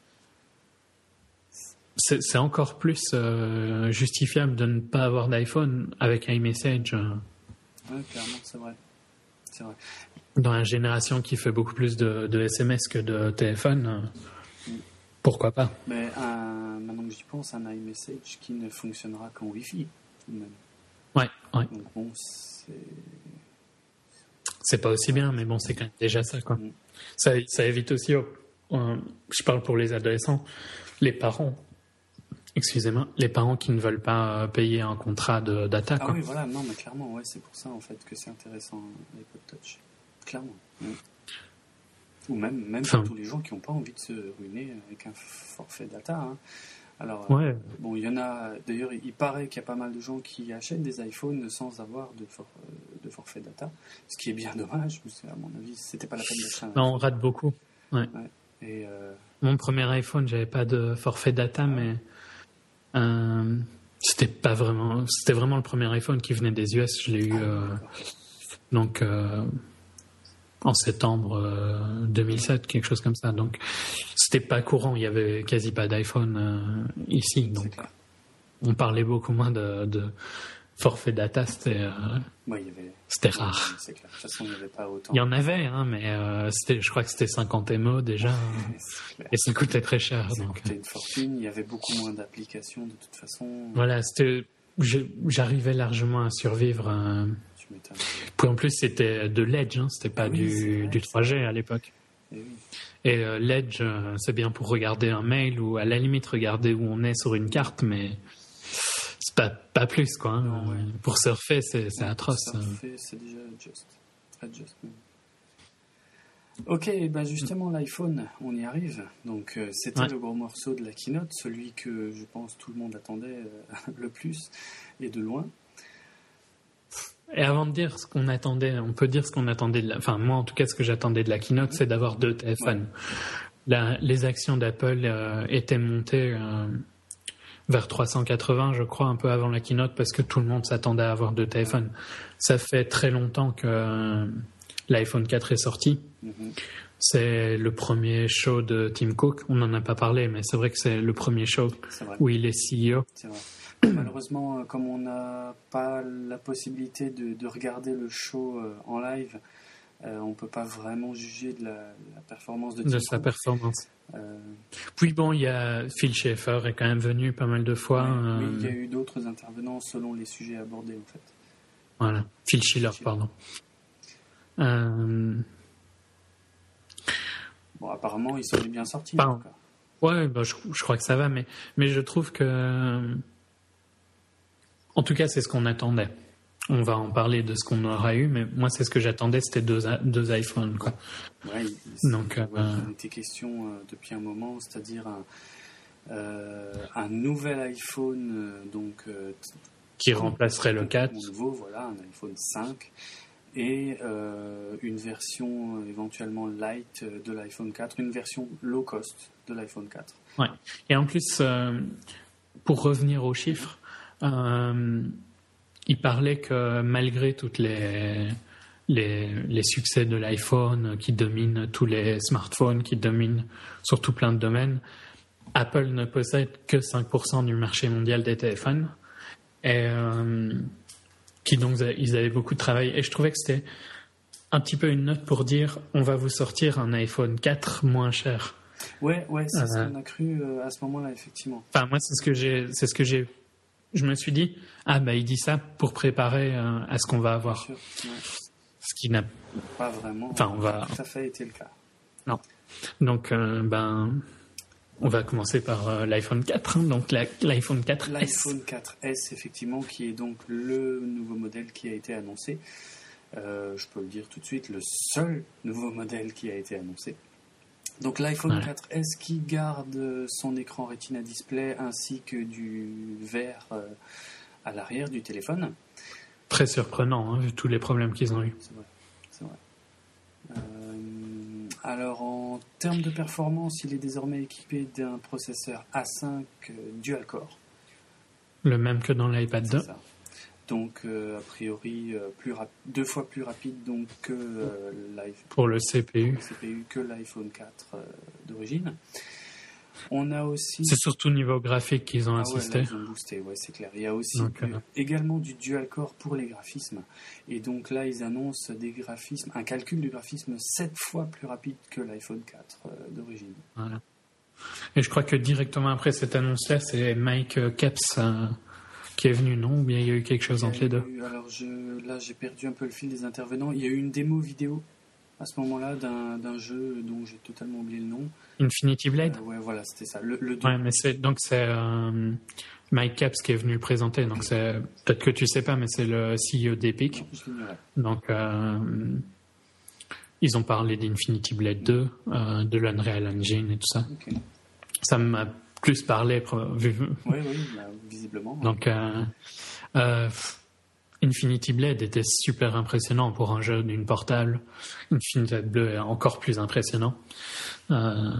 c'est, c'est encore plus euh, justifiable de ne pas avoir d'iPhone avec iMessage. Euh, oui, clairement, c'est vrai. C'est vrai. Dans la génération qui fait beaucoup plus de, de S M S que de téléphone, euh, mm. pourquoi pas ? Mais un, maintenant que j'y pense, un iMessage qui ne fonctionnera qu'en Wi-Fi, tout de même. Ouais, ouais. Donc bon, c'est... C'est pas aussi bien, mais bon, c'est quand même déjà ça, quoi. Mm. Ça, ça évite aussi, euh, je parle pour les adolescents, les parents, excusez-moi, les parents qui ne veulent pas payer un contrat de data, ah quoi. oui, voilà, non, mais clairement, ouais, c'est pour ça, en fait, que c'est intéressant, l'iPod Touch. Clairement. Mm. Ou même, même enfin, pour tous les gens qui n'ont pas envie de se ruiner avec un forfait data, hein. Alors, ouais. euh, bon, il y en a, d'ailleurs, il paraît qu'il y a pas mal de gens qui achètent des iPhones sans avoir de, for, de forfait data, ce qui est bien dommage, parce qu'à mon avis, c'était pas la peine d'acheter un iPhone. On rate beaucoup. Ouais. Ouais. Et euh... Mon premier iPhone, j'avais pas de forfait data, ah. mais euh, c'était pas vraiment, c'était vraiment le premier iPhone qui venait des U S. Je l'ai eu, ah, euh, donc, euh, en septembre euh, deux mille sept, quelque chose comme ça. Donc, c'était pas courant. Il y avait quasi pas d'iPhone euh, ici. Donc, on parlait beaucoup moins de, de forfait data. C'était, euh, ouais, il y avait... c'était rare. C'est clair. De toute façon, il n'y avait pas autant. Il y en avait, hein, mais euh, c'était, je crois que c'était cinquante mégas déjà. Et ça coûtait très cher. Ça donc. coûtait une fortune. Il y avait beaucoup moins d'applications de toute façon. Voilà, c'était, j'arrivais largement à survivre. Euh, Puis en plus, c'était de l'Edge, hein, c'était pas ah oui, du, vrai, du trois G à l'époque. Et, oui. Et euh, l'Edge, euh, c'est bien pour regarder un mail ou à la limite regarder où on est sur une carte, mais c'est pas, pas plus, quoi. Hein. Non, ouais. Pour surfer, c'est, c'est ouais, atroce. Surfer, c'est déjà just. Très just. Ok, ben justement, l'iPhone, on y arrive. Donc, euh, c'était ouais. le gros morceau de la keynote, celui que je pense tout le monde attendait euh, le plus et de loin. Et avant de dire ce qu'on attendait, on peut dire ce qu'on attendait de la... Enfin, moi, en tout cas, ce que j'attendais de la keynote, c'est d'avoir deux téléphones. Ouais. La, les actions d'Apple euh, étaient montées euh, vers trois cent quatre-vingts, je crois, un peu avant la keynote, parce que tout le monde s'attendait à avoir deux téléphones. Ça fait très longtemps que euh, l'iPhone quatre est sorti. Mm-hmm. C'est le premier show de Tim Cook. On n'en a pas parlé, mais c'est vrai que c'est le premier show où il est C E O. C'est vrai. Malheureusement, comme on n'a pas la possibilité de, de regarder le show euh, en live, euh, on ne peut pas vraiment juger de la, la performance de Tim De Cook. sa performance. Euh... Puis bon, il y a Phil Schaeffer est quand même venu pas mal de fois. Ouais, euh... Oui, il y a eu d'autres intervenants selon les sujets abordés, en fait. Voilà. Phil Schiller, Schiller. pardon. Euh... Bon, apparemment, ils sont bien sortis. Enfin, en tout cas. Ouais, bah, je, je crois que ça va, mais, mais je trouve que... En tout cas, c'est ce qu'on attendait. On va en parler de ce qu'on aura eu, mais moi, c'est ce que j'attendais, c'était deux, deux iPhones, quoi. Ouais, donc, ouais, euh, il était question euh, depuis un moment, c'est-à-dire un, euh, un nouvel iPhone, euh, donc euh, qui remplacerait le quatre. Nouveau, voilà, un iPhone cinq, et euh, une version euh, éventuellement light de l'iPhone quatre, une version low cost de l'iPhone quatre. Ouais. Et en plus, euh, pour revenir aux chiffres, euh, il parlait que malgré toutes les, les, les succès de l'iPhone qui dominent tous les smartphones, qui dominent surtout plein de domaines, Apple ne possède que cinq pour cent du marché mondial des téléphones. Et euh, qui donc, ils avaient beaucoup de travail. Et je trouvais que c'était un petit peu une note pour dire on va vous sortir un iPhone quatre moins cher. Ouais, ouais, c'est euh, ce qu'on a cru euh, à ce moment-là, effectivement. Enfin, moi, c'est ce que j'ai, c'est ce que j'ai. Je me suis dit, ah bah il dit ça pour préparer euh, à ce qu'on va avoir. Bien sûr, ouais. Ce qui n'a pas vraiment. Enfin, on va. Tout à fait été le cas. Non. Donc, euh, ben, on va commencer par euh, l'iPhone quatre. Hein, donc la, l'iPhone quatre S. L'iPhone quatre S, effectivement, qui est donc le nouveau modèle qui a été annoncé. Euh, je peux le dire tout de suite, le seul nouveau modèle qui a été annoncé. Donc l'iPhone voilà. quatre S qui garde son écran Retina Display ainsi que du verre euh, à l'arrière du téléphone. Très surprenant, hein, vu tous les problèmes qu'ils ont eu. C'est vrai, c'est vrai. Euh, alors en termes de performance, il est désormais équipé d'un processeur A cinq euh, dual-core. Le même que dans l'iPad deux. C'est ça. Donc euh, a priori euh, plus rap- deux fois plus rapide donc que euh, l'iPhone. Pour le C P U. Pour le C P U que l'iPhone quatre euh, d'origine. On a aussi. C'est surtout niveau graphique qu'ils ont ah insisté. Ouais, là, ils ont boosté, ouais, c'est clair. Il y a aussi donc, euh, euh... également du dual-core pour les graphismes. Et donc là, ils annoncent des graphismes, un calcul du graphisme sept fois plus rapide que l'iPhone quatre euh, d'origine. Voilà. Et je crois que directement après cette annonce-là, c'est Mike Capps euh, qui est venu, non? Ou bien il y a eu quelque chose entre les deux? Eu, alors je, là, j'ai perdu un peu le fil des intervenants. Il y a eu une démo vidéo à ce moment-là d'un, d'un jeu dont j'ai totalement oublié le nom. Infinity Blade. Euh, ouais, voilà, c'était ça. Le, le ouais, mais c'est donc c'est euh, Mike Capps qui est venu le présenter. Donc c'est peut-être que tu sais pas, mais c'est le C E O d'Epic. Donc euh, ils ont parlé d'Infinity Blade deux, euh, de l'Unreal Engine et tout ça. Okay. Ça m'a plus parlé vu. Oui, oui, bah, visiblement. Donc euh, euh, Infinity Blade était super impressionnant pour un jeu d'une portable. Infinity Blade est encore plus impressionnant. Euh,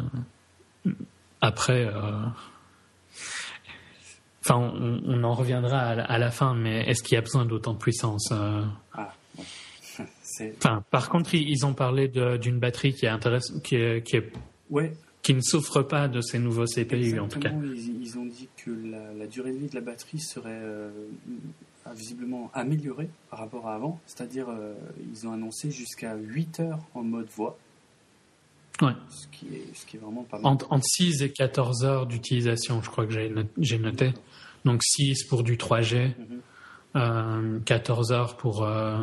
après, euh, enfin, on, on en reviendra à la, à la fin, mais est-ce qu'il y a besoin d'autant de puissance euh... Ah, ouais. C'est... Enfin, par contre, ils ont parlé de, d'une batterie qui est intéressante, qui est, qui est, ouais. qui ne souffre pas de ces nouveaux C P U. Exactement, en tout cas. Ils, ils ont dit que la, la durée de vie de la batterie serait euh, visiblement améliorée par rapport à avant, c'est-à-dire euh, ils ont annoncé jusqu'à huit heures en mode voix. Ouais. Ce qui est, ce qui est vraiment pas mal. Entre, entre six et quatorze heures d'utilisation, je crois que j'ai, not- j'ai noté. Donc six pour du trois G, mm-hmm. euh, quatorze heures pour euh,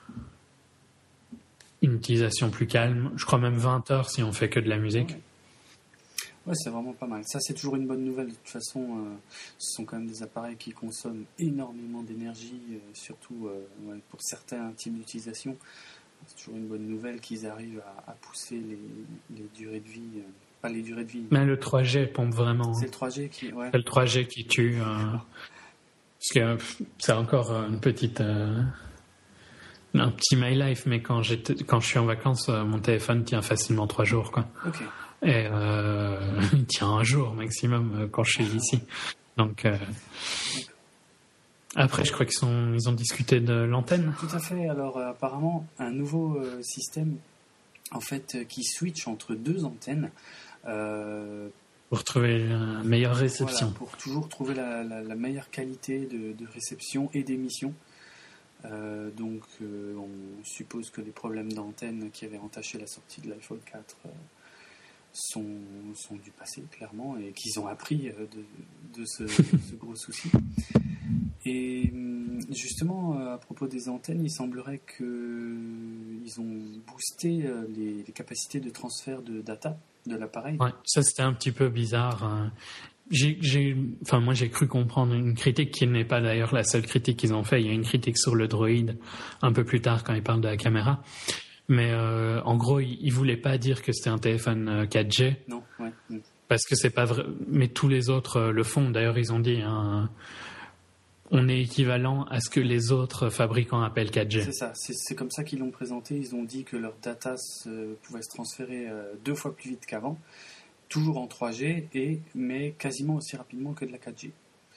une utilisation plus calme. Je crois même vingt heures si on fait que de la musique. Ouais, ouais c'est vraiment pas mal. Ça, c'est toujours une bonne nouvelle. De toute façon, euh, ce sont quand même des appareils qui consomment énormément d'énergie, euh, surtout euh, ouais, pour certains types d'utilisation. C'est toujours une bonne nouvelle qu'ils arrivent à, à pousser les, les durées de vie, euh, pas les durées de vie. Mais le trois G pompe vraiment. C'est le trois G qui, ouais. C'est le trois G qui tue. Euh, parce que euh, c'est encore une petite, euh, un petit my life, mais quand j'étais, quand je suis en vacances, euh, mon téléphone tient facilement trois jours, quoi. Ok. Et euh, il tient un jour maximum euh, quand je suis ici. Donc, euh, après, je crois qu'ils sont, ils ont discuté de l'antenne. Tout à fait. Alors, euh, apparemment, un nouveau euh, système, en fait, euh, qui switch entre deux antennes. Euh, pour trouver une meilleure réception. Voilà, pour toujours trouver la, la, la meilleure qualité de, de réception et d'émission. Euh, donc, euh, on suppose que les problèmes d'antenne qui avaient entaché la sortie de l'iPhone quatre euh, sont, sont du passé, clairement, et qu'ils ont appris euh, de, de ce, ce gros souci. Et justement, à propos des antennes, il semblerait qu'ils ont boosté les, les capacités de transfert de data de l'appareil. Ouais, ça c'était un petit peu bizarre. J'ai, j'ai, enfin, moi j'ai cru comprendre une critique qui n'est pas d'ailleurs la seule critique qu'ils ont fait. Il y a une critique sur le Droid un peu plus tard quand ils parlent de la caméra. Mais euh, en gros, ils ne voulaient pas dire que c'était un téléphone quatre G. Non, ouais. Parce que c'est pas vrai. Mais tous les autres le font. D'ailleurs, ils ont dit... Hein, on est équivalent à ce que les autres fabricants appellent quatre G. C'est ça, c'est, c'est comme ça qu'ils l'ont présenté. Ils ont dit que leur data se, pouvait se transférer euh, deux fois plus vite qu'avant, toujours en trois G, et, mais quasiment aussi rapidement que de la quatre G.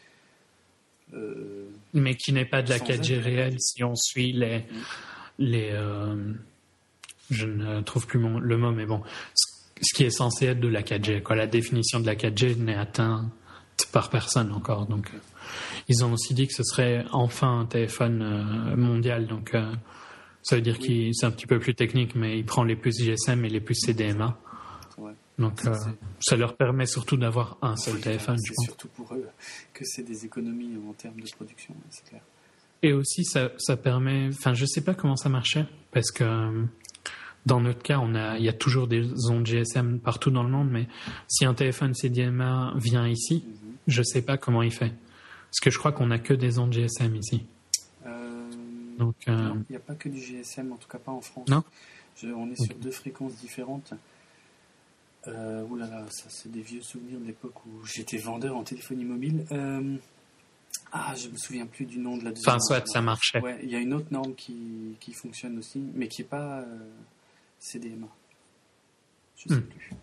Euh, mais qui n'est pas de la quatre G réelle si on suit les... Mmh. les euh, je ne trouve plus mon, le mot, mais bon, ce qui est censé être de la quatre G. Quoi. La définition de la quatre G n'est atteinte par personne encore, donc... Okay. Ils ont aussi dit que ce serait enfin un téléphone euh, mondial, donc euh, ça veut dire oui. que c'est un petit peu plus technique, mais il prend les puces G S M et les puces C D M A. Ouais. Donc euh, ça leur permet surtout d'avoir un seul oui, téléphone. C'est je pense. Surtout pour eux que c'est des économies en termes de production, c'est clair. Et aussi ça, ça permet, enfin je sais pas comment ça marchait, parce que euh, dans notre cas, on a, il y a toujours des ondes G S M partout dans le monde, mais si un téléphone C D M A vient ici, mm-hmm. je sais pas comment il fait. Parce que je crois qu'on n'a que des ondes G S M ici. Euh, Donc, euh... non, il n'y a pas que du G S M, en tout cas pas en France. Non je, On est sur okay. deux fréquences différentes. Euh, ouh là là, ça c'est des vieux souvenirs de l'époque où j'étais vendeur en téléphonie mobile. Euh, ah, je me souviens plus du nom de la deuxième. Enfin, soit ça marchait. Ouais, il y a une autre norme qui, qui fonctionne aussi, mais qui n'est pas euh, C D M A. Je ne sais hmm. plus.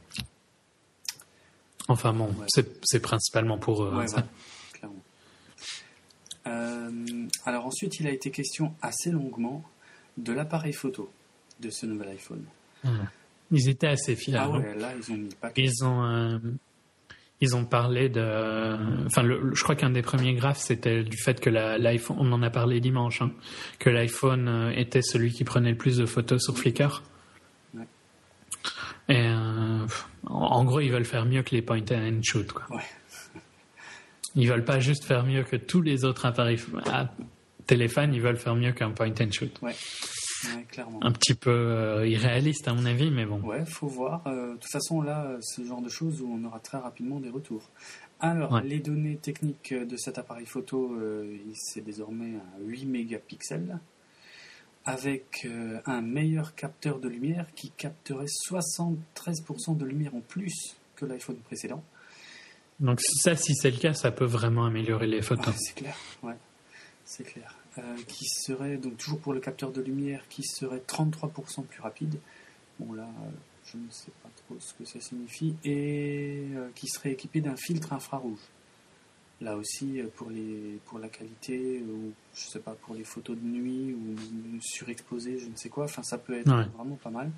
Enfin bon, ouais. c'est, c'est principalement pour eux. Ouais, hein, ça. Ouais. Euh, alors ensuite, il a été question assez longuement de l'appareil photo de ce nouvel iPhone. Mmh. Ils étaient assez fiers. Ah ouais, là, ils ont mis le paquet. Ils ont, euh, ils ont parlé de... Enfin, le, je crois qu'un des premiers graphes, c'était du fait que la, l'iPhone... On en a parlé dimanche, hein, que l'iPhone était celui qui prenait le plus de photos sur Flickr. Ouais. Et euh, en gros, ils veulent faire mieux que les point and shoot, quoi. Ouais. Ils veulent pas juste faire mieux que tous les autres appareils à téléphone, ils veulent faire mieux qu'un point and shoot. Ouais, ouais clairement. Un petit peu euh, irréaliste à mon avis, mais bon. Ouais, faut voir. Euh, de toute façon, là, c'est le genre de choses où on aura très rapidement des retours. Alors, ouais. les données techniques de cet appareil photo, euh, c'est désormais à huit mégapixels, avec euh, un meilleur capteur de lumière qui capterait soixante-treize pour cent de lumière en plus que l'iPhone précédent. Donc ça, si c'est le cas, ça peut vraiment améliorer les photos. Ouais, c'est clair, ouais, c'est clair. Euh, qui serait, donc toujours pour le capteur de lumière, qui serait trente-trois pour cent plus rapide. Bon là, euh, je ne sais pas trop ce que ça signifie. Et euh, qui serait équipé d'un filtre infrarouge. Là aussi, pour, les, pour la qualité, ou je ne sais pas, pour les photos de nuit, ou surexposées, je ne sais quoi. Enfin, ça peut être ouais. vraiment pas mal.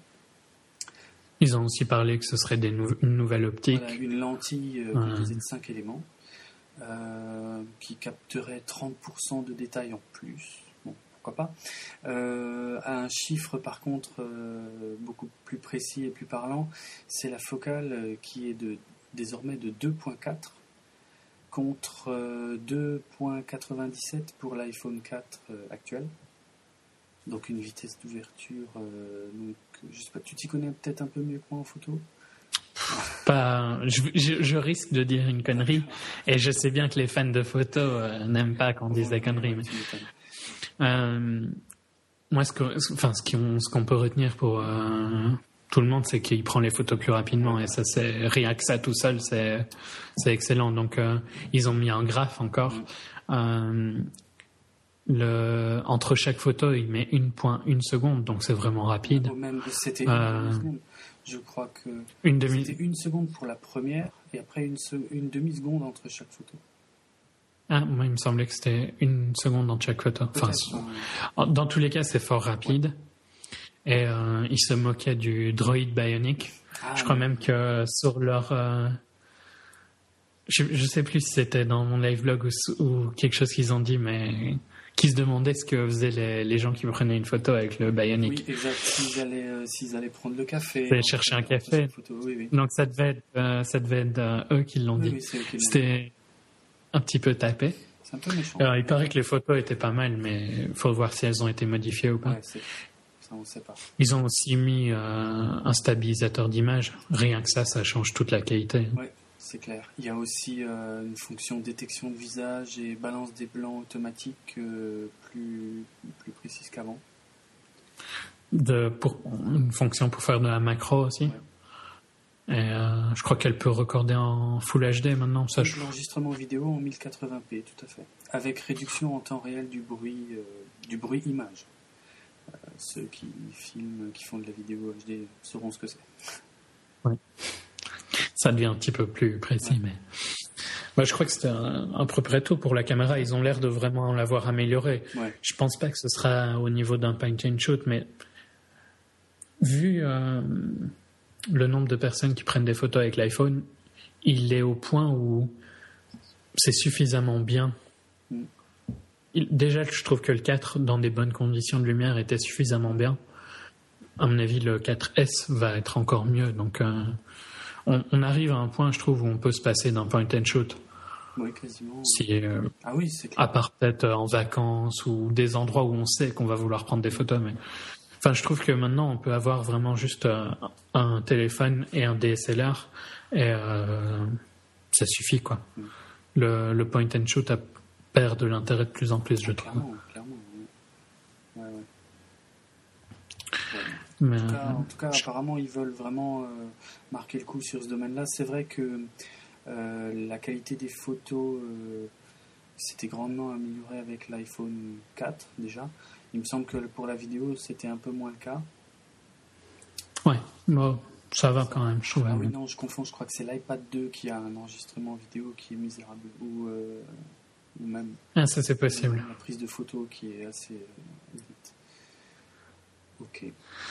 Ils ont aussi parlé que ce serait des nou- une nouvelle optique. Voilà, une lentille euh, composée de cinq éléments euh, qui capterait trente pour cent de détails en plus. Bon, pourquoi pas. Euh, un chiffre par contre euh, beaucoup plus précis et plus parlant, c'est la focale euh, qui est de, désormais de deux virgule quatre contre euh, deux virgule quatre-vingt-dix-sept pour l'iPhone quatre euh, actuel. Donc une vitesse d'ouverture, euh, donc, je sais pas, tu t'y connais peut-être un peu mieux que moi en photo ? Pas, je, je, je risque de dire une connerie, et je sais bien que les fans de photos euh, n'aiment pas qu'on dise des conneries. Mais, euh, moi, ce, que, enfin, ce, qu'on, ce qu'on peut retenir pour euh, tout le monde, c'est qu'il prend les photos plus rapidement, et ça, c'est rien que ça tout seul, c'est, c'est excellent. Donc, euh, ils ont mis un graphe encore. Euh, Le, entre chaque photo, il met une point une seconde, donc c'est vraiment rapide. Ou même, c'était euh, une seconde. Je crois que une demi... c'était une seconde pour la première et après une, se... une demi-seconde entre chaque photo. Ah, moi, il me semblait que c'était une seconde dans chaque photo. Enfin, dans tous les cas, c'est fort rapide. Ouais. Et euh, ils se moquaient du droïde bionique. Ah, je crois oui. même que sur leur... Euh, je ne sais plus si c'était dans mon live blog ou, ou quelque chose qu'ils ont dit, mais... qui se demandaient ce que faisaient les, les gens qui prenaient une photo avec le bionique. Oui, exact. S'ils allaient, euh, s'ils allaient prendre le café. Ils allaient chercher un café. Oui, oui. Donc ça devait être, euh, ça devait être euh, eux qui l'ont oui, dit. Oui, c'est eux qui l'ont C'était dit. Un petit peu tapé. C'est un peu méchant. Alors, il paraît que les photos étaient pas mal, mais il faut voir si elles ont été modifiées ou pas. Ouais, c'est... Ça, on sait pas. Ils ont aussi mis euh, un stabilisateur d'image. Rien que ça, ça change toute la qualité. Oui, c'est clair. Il y a aussi euh, une fonction détection de visage et balance des blancs automatique euh, plus, plus précise qu'avant. De, pour, une fonction pour faire de la macro aussi. Ouais. Et euh, je crois qu'elle peut recorder en Full H D maintenant. Ça, je... L'enregistrement vidéo en mille quatre-vingts p, tout à fait. Avec réduction en temps réel du bruit, euh, du bruit image. Euh, ceux qui filment, qui font de la vidéo H D sauront ce que c'est. Ouais. Ça devient un petit peu plus précis, ouais. mais... Moi, je crois que c'était un, un peu près tout pour la caméra. Ils ont l'air de vraiment l'avoir amélioré. Ouais. Je pense pas que ce sera au niveau d'un point and shoot, mais vu euh, le nombre de personnes qui prennent des photos avec l'iPhone, il est au point où c'est suffisamment bien. Mm. Il, déjà, je trouve que le quatre, dans des bonnes conditions de lumière, était suffisamment bien. À mon avis, le quatre S va être encore mieux. Donc, euh, on, on arrive à un point, je trouve, où on peut se passer d'un point and shoot. Oui, quasiment. Si, euh, ah oui, c'est clair. À part peut-être en vacances ou des endroits où on sait qu'on va vouloir prendre des photos. Mais... Enfin, je trouve que maintenant, on peut avoir vraiment juste euh, un téléphone et un D S L R et euh, ça suffit, quoi. Mm. Le, le point and shoot a, perd de l'intérêt de plus en plus, je trouve. Clairement, clairement. Ouais, ouais. Ouais. Mais, en tout cas, en tout cas je... apparemment, ils veulent vraiment euh, marquer le coup sur ce domaine-là. C'est vrai que euh, la qualité des photos euh, s'était grandement améliorée avec l'iPhone quatre, déjà. Il me semble que pour la vidéo, c'était un peu moins le cas. Ouais, bon, ça va quand même, je trouve. Ah oui, non, je confonds. Je crois que c'est l'iPad deux qui a un enregistrement vidéo qui est misérable. Ou, euh, ou même... Ah, ça, c'est possible. La prise de photo qui est assez euh, vite. Ok.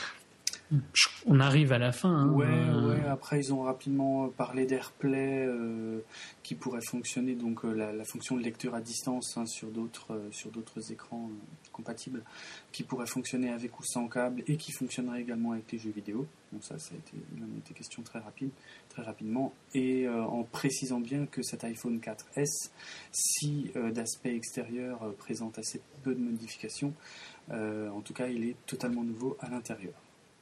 On arrive à la fin. Hein. Ouais, ouais. Après, ils ont rapidement parlé d'AirPlay euh, qui pourrait fonctionner, donc euh, la, la fonction de lecteur à distance hein, sur d'autres euh, sur d'autres écrans euh, compatibles, qui pourrait fonctionner avec ou sans câble et qui fonctionnerait également avec les jeux vidéo. Donc ça, ça a été, il en a été question très rapide, très rapidement, et euh, en précisant bien que cet iPhone quatre S, si euh, d'aspect extérieur euh, présente assez peu de modifications, euh, en tout cas, il est totalement nouveau à l'intérieur.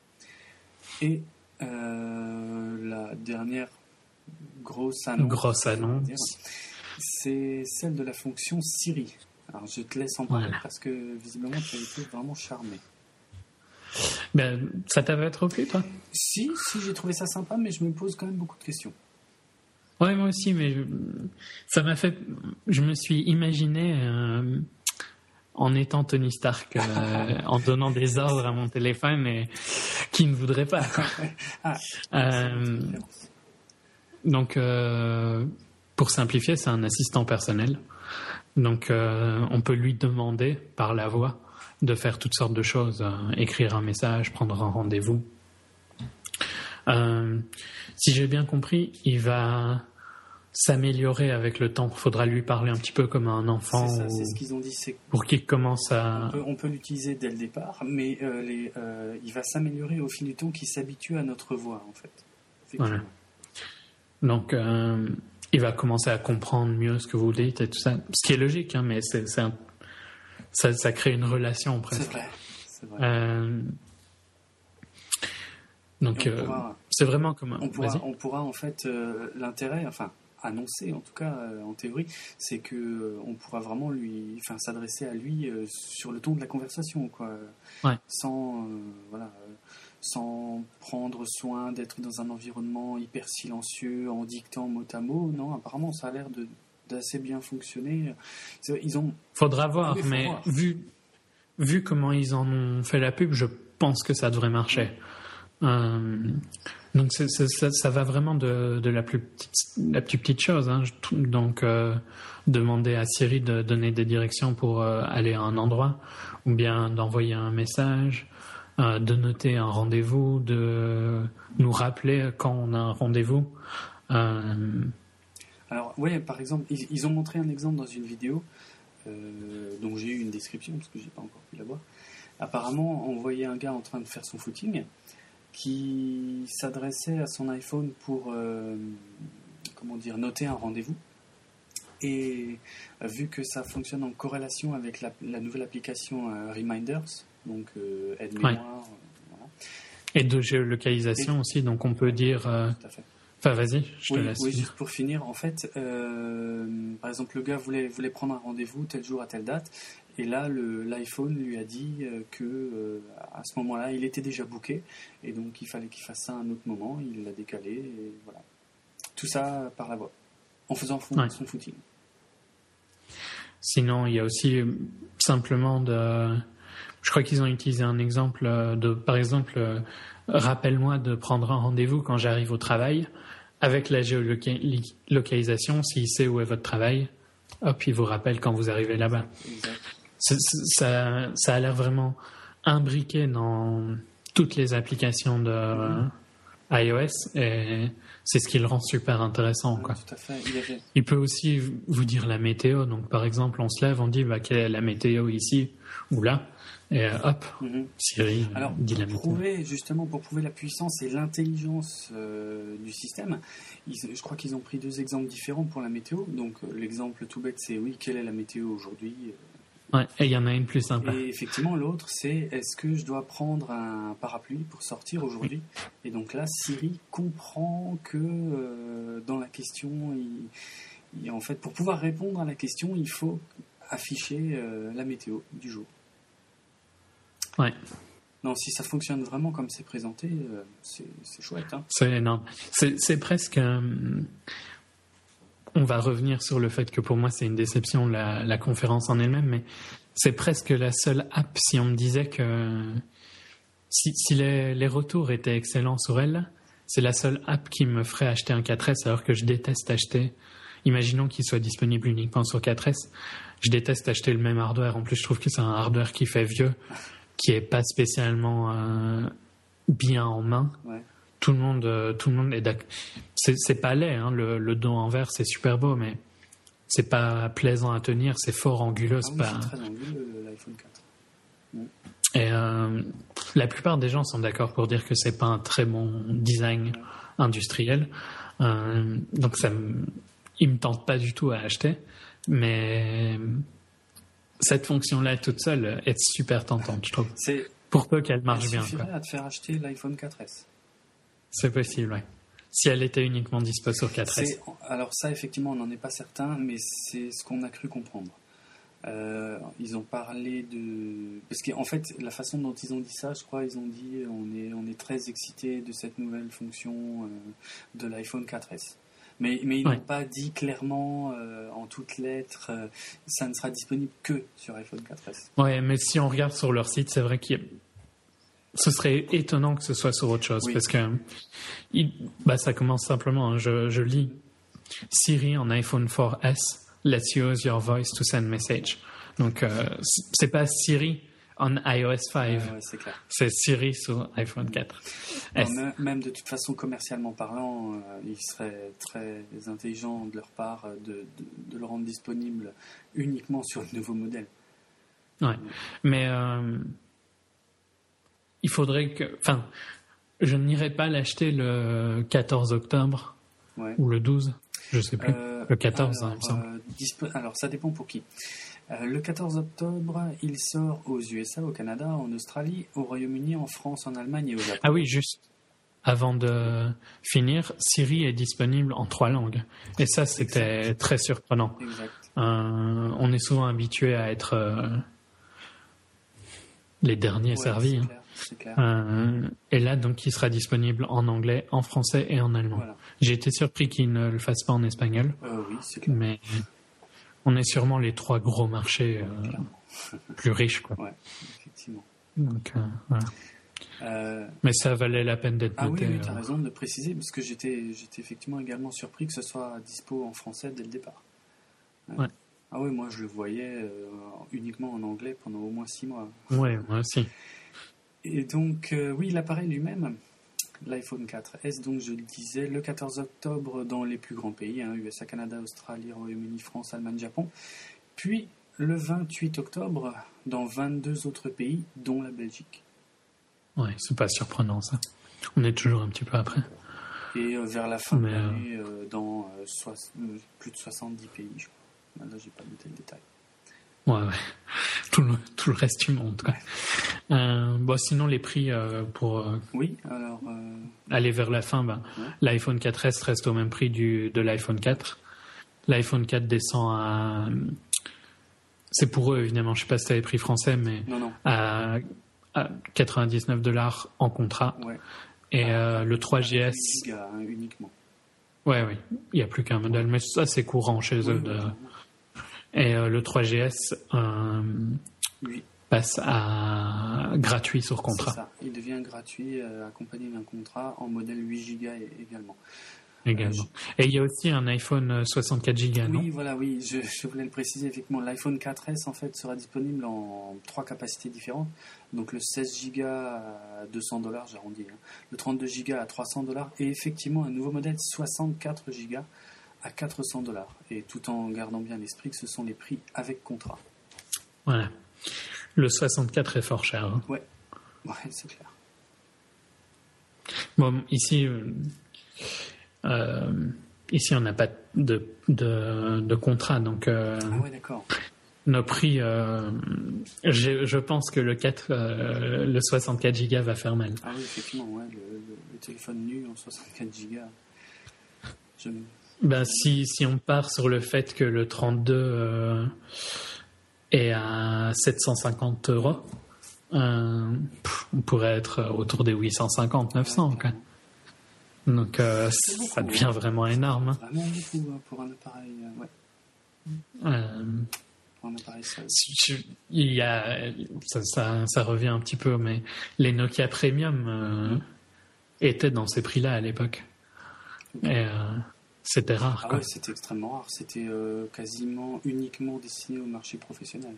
Et euh, la dernière grosse annonce, grosse annonce. Dire, c'est celle de la fonction Siri. Alors je te laisse en parler voilà. Parce que visiblement tu as été vraiment charmé. Ben, ça t'avait trop plu, toi ? Si, si, j'ai trouvé ça sympa, mais je me pose quand même beaucoup de questions. Ouais, moi aussi, mais je, ça m'a fait. Je me suis imaginé. Euh, en étant Tony Stark, euh, en donnant des ordres à mon téléphone et qui ne voudrait pas. ah, euh, donc, euh, pour simplifier, c'est un assistant personnel. Donc, euh, on peut lui demander par la voix de faire toutes sortes de choses, euh, écrire un message, prendre un rendez-vous. Euh, si j'ai bien compris, il va s'améliorer avec le temps. Il faudra lui parler un petit peu comme un enfant. C'est ça, c'est ce qu'ils ont dit. C'est pour qu'il commence à... On peut, on peut l'utiliser dès le départ, mais euh, les, euh, il va s'améliorer au fil du temps, qu'il s'habitue à notre voix, en fait. Voilà. Donc, euh, il va commencer à comprendre mieux ce que vous dites et tout ça. Ce qui est logique, hein, mais c'est, c'est un... ça, ça crée une relation, presque. C'est vrai. C'est vrai. Euh... Donc, euh, pourra, c'est vraiment comme un... On pourra, on pourra en fait, euh, l'intérêt, enfin... annoncé en tout cas euh, en théorie, c'est que euh, on pourra vraiment lui, enfin s'adresser à lui euh, sur le ton de la conversation, quoi, ouais. sans euh, voilà, euh, sans prendre soin d'être dans un environnement hyper silencieux en dictant mot à mot. Non, apparemment ça a l'air de d'assez bien fonctionner. Ils ont. Faudra voir, ah, mais voir. vu vu comment ils en ont fait la pub, je pense que ça devrait marcher. Ouais. Euh, Donc c'est, c'est, ça, ça va vraiment de, de la plus petite, la plus petite chose. Hein. Donc euh, demander à Siri de donner des directions pour euh, aller à un endroit, ou bien d'envoyer un message, euh, de noter un rendez-vous, de nous rappeler quand on a un rendez-vous. Euh... Alors oui, par exemple, ils, ils ont montré un exemple dans une vidéo, euh, dont j'ai eu une description parce que j'ai pas encore pu la voir. Apparemment, on voyait un gars en train de faire son footing, qui s'adressait à son iPhone pour euh, comment dire, noter un rendez-vous. Et euh, vu que ça fonctionne en corrélation avec la, la nouvelle application euh, Reminders, donc euh, aide-mémoire, ouais. euh, voilà. Et de géolocalisation et, aussi, donc on peut dire... Euh... Tout à fait. Enfin, vas-y, je oui, te laisse. Oui, juste pour finir, en fait, euh, par exemple, le gars voulait, voulait prendre un rendez-vous tel jour à telle date, et là, le, l'iPhone lui a dit euh, que euh, à ce moment-là, il était déjà booké, et donc il fallait qu'il fasse ça à un autre moment. Il l'a décalé, et voilà. Tout ça par la voix, en faisant fond, ouais. son footing. Sinon, il y a aussi simplement de. Je crois qu'ils ont utilisé un exemple de, par exemple, euh, rappelle-moi de prendre un rendez-vous quand j'arrive au travail. Avec la géolocalisation, s'il sait où est votre travail, hop, il vous rappelle quand vous arrivez là-bas. C'est, c'est, ça, ça a l'air vraiment imbriqué dans toutes les applications de mm-hmm. iOS et c'est ce qui le rend super intéressant. Quoi. Tout à fait. Il, avait... il peut aussi vous dire la météo. Donc, par exemple, on se lève, on dit bah, quelle est la météo ici ou là. Et hop, mm-hmm. Siri Alors, dit la pour prouver, justement, pour prouver la puissance et l'intelligence euh, du système, ils, je crois qu'ils ont pris deux exemples différents pour la météo. Donc, euh, l'exemple tout bête, c'est oui, quelle est la météo aujourd'hui ? Ouais, et il y en a une plus simple. Et effectivement, l'autre, c'est est-ce que je dois prendre un parapluie pour sortir aujourd'hui ? Et donc là, Siri comprend que euh, dans la question, il, il, en fait, pour pouvoir répondre à la question, il faut afficher euh, la météo du jour. Ouais. Non, si ça fonctionne vraiment comme c'est présenté, euh, c'est, c'est chouette. Hein. C'est énorme. C'est, c'est presque... Euh, on va revenir sur le fait que pour moi, c'est une déception, la, la conférence en elle-même, mais c'est presque la seule app, si on me disait que... Si, si les, les retours étaient excellents sur elle, c'est la seule app qui me ferait acheter un quatre S, alors que je déteste acheter... Imaginons qu'il soit disponible uniquement sur quatre S. Je déteste acheter le même hardware. En plus, je trouve que c'est un hardware qui fait vieux, qui est pas spécialement euh, bien en main. Ouais. Tout le monde, euh, tout le monde est d'accord. C'est, c'est pas laid, hein, le, le dos en verre, c'est super beau, mais c'est pas plaisant à tenir, c'est fort anguleux. Ah oui, pas... c'est très anguleux, l'iPhone quatre. Mm. Et euh, la plupart des gens sont d'accord pour dire que c'est pas un très bon design ouais. industriel. Euh, donc ça, me, il me tente pas du tout à acheter, mais cette fonction-là toute seule est super tentante, je trouve. C'est... Pour peu qu'elle marche bien. Il suffirait à te faire acheter l'iPhone quatre S. C'est possible, oui. Si elle était uniquement dispo sur quatre S. C'est, alors ça, effectivement, on n'en est pas certain, mais c'est ce qu'on a cru comprendre. Euh, ils ont parlé de... Parce qu'en fait, la façon dont ils ont dit ça, je crois, ils ont dit on est, on est très excités de cette nouvelle fonction euh, de l'iPhone quatre S. Mais, mais ils ouais. n'ont pas dit clairement, euh, en toutes lettres, euh, ça ne sera disponible que sur iPhone quatre S. Ouais, mais si on regarde sur leur site, c'est vrai qu'il y a... Ce serait étonnant que ce soit sur autre chose, oui. parce que il, bah, ça commence simplement, hein, je, je lis Siri en iPhone quatre S, let's use your voice to send message. Donc, euh, c'est pas Siri en iOS cinq, ouais, ouais, c'est clair. C'est Siri sur iPhone quatre S. Non, même de toute façon, commercialement parlant, euh, il serait très intelligent de leur part de, de, de le rendre disponible uniquement sur le nouveau modèle. Ouais, mais... Euh, il faudrait que... Enfin, je n'irai pas l'acheter le quatorze octobre ouais. ou le douze, je ne sais plus. Euh, le quatorze, alors, hein, il me semble. Euh, dispo... Alors, ça dépend pour qui. Euh, le quatorze octobre, il sort aux U S A, au Canada, en Australie, au Royaume-Uni, en France, en Allemagne et au Japon. Ah oui, juste. Avant de finir, Siri est disponible en trois langues. Et ça, c'était exact. Très surprenant. Exact. Euh, on est souvent habitué à être euh, les derniers ouais, servis. Hein. C'est clair. Euh, et là, donc, il sera disponible en anglais, en français et en allemand. Voilà. J'ai été surpris qu'il ne le fasse pas en espagnol. Euh, oui, c'est clair. Mais on est sûrement les trois gros marchés euh, plus riches, quoi. Ouais, effectivement. Donc, euh, voilà. Euh, Mais ça valait la peine d'être ah noté. oui, oui tu as euh. raison de le préciser, parce que j'étais, j'étais effectivement également surpris que ce soit dispo en français dès le départ. Ouais. Ouais. Ah oui, moi je le voyais euh, uniquement en anglais pendant au moins six mois. Oui, moi aussi. Et donc, euh, oui, l'appareil lui-même, l'iPhone quatre S, donc je le disais, le quatorze octobre dans les plus grands pays, hein, U S A, Canada, Australie, Royaume-Uni, France, Allemagne, Japon. Puis le vingt-huit octobre dans vingt-deux autres pays, dont la Belgique. Oui, c'est pas surprenant ça. On est toujours un petit peu après. Et euh, vers la fin Mais, de l'année, euh, dans euh, soix- euh, plus de soixante-dix pays, je crois. Là, j'ai pas noté le détail. Ouais, ouais. Tout le, tout le reste du monde, quoi. Euh, bon, sinon, les prix euh, pour euh, Oui, alors... Euh... aller vers la fin, ben, ouais. l'iPhone quatre S reste au même prix du, de l'iPhone quatre. L'iPhone quatre descend à... C'est pour eux, évidemment. Je sais pas si tu avais prix français, mais Non, non. à, à quatre-vingt-dix-neuf dollars en contrat. Ouais. Et ah, euh, le trois G S... huit gigas, hein, uniquement. Ouais, oui. Il n'y a plus qu'un modèle, mais ça, c'est courant chez Oui, eux. oui, De... oui. Et euh, le trois G S euh, Oui. passe à gratuit sur contrat. C'est ça. Il devient gratuit, euh, accompagné d'un contrat en modèle huit gigas également. Également. Euh, je... Et il y a aussi un iPhone soixante-quatre gigas, non ? Oui, voilà, oui, je, je voulais le préciser, effectivement. L'iPhone quatre S, en fait, sera disponible en trois capacités différentes. Donc le seize gigas à deux cents dollars, j'arrondis, hein. Le trente-deux gigas à trois cents dollars, et effectivement un nouveau modèle soixante-quatre gigas à quatre cents dollars. Et tout en gardant bien à l'esprit que ce sont les prix avec contrat. Voilà. Le soixante-quatre est fort cher. Hein. Ouais, ouais, c'est clair. Bon, ici... Euh... Euh, ici, on n'a pas de, de, de contrat, donc euh, ah ouais, d'accord. Nos prix, euh, je, je pense que le quatre, euh, le soixante-quatre gigas va faire mal. Ah oui, effectivement, ouais, le, le, le téléphone nu en soixante-quatre gigas. Je... Ben, si, si on part sur le fait que le trente-deux euh, est à sept cent cinquante euros, euh, pff, on pourrait être autour des huit cent cinquante, neuf cents. Ouais, quoi. Donc euh, beaucoup, ça devient vraiment énorme. Hein. Vraiment beaucoup hein, pour un appareil. Euh, ouais. Euh, pour un appareil seul. Il y a, ça, ça, ça revient un petit peu, mais les Nokia Premium euh, mmh. étaient dans ces prix-là à l'époque. Okay. Et euh, c'était rare. Ah quoi. ouais, c'était extrêmement rare. C'était euh, quasiment uniquement destiné au marché professionnel.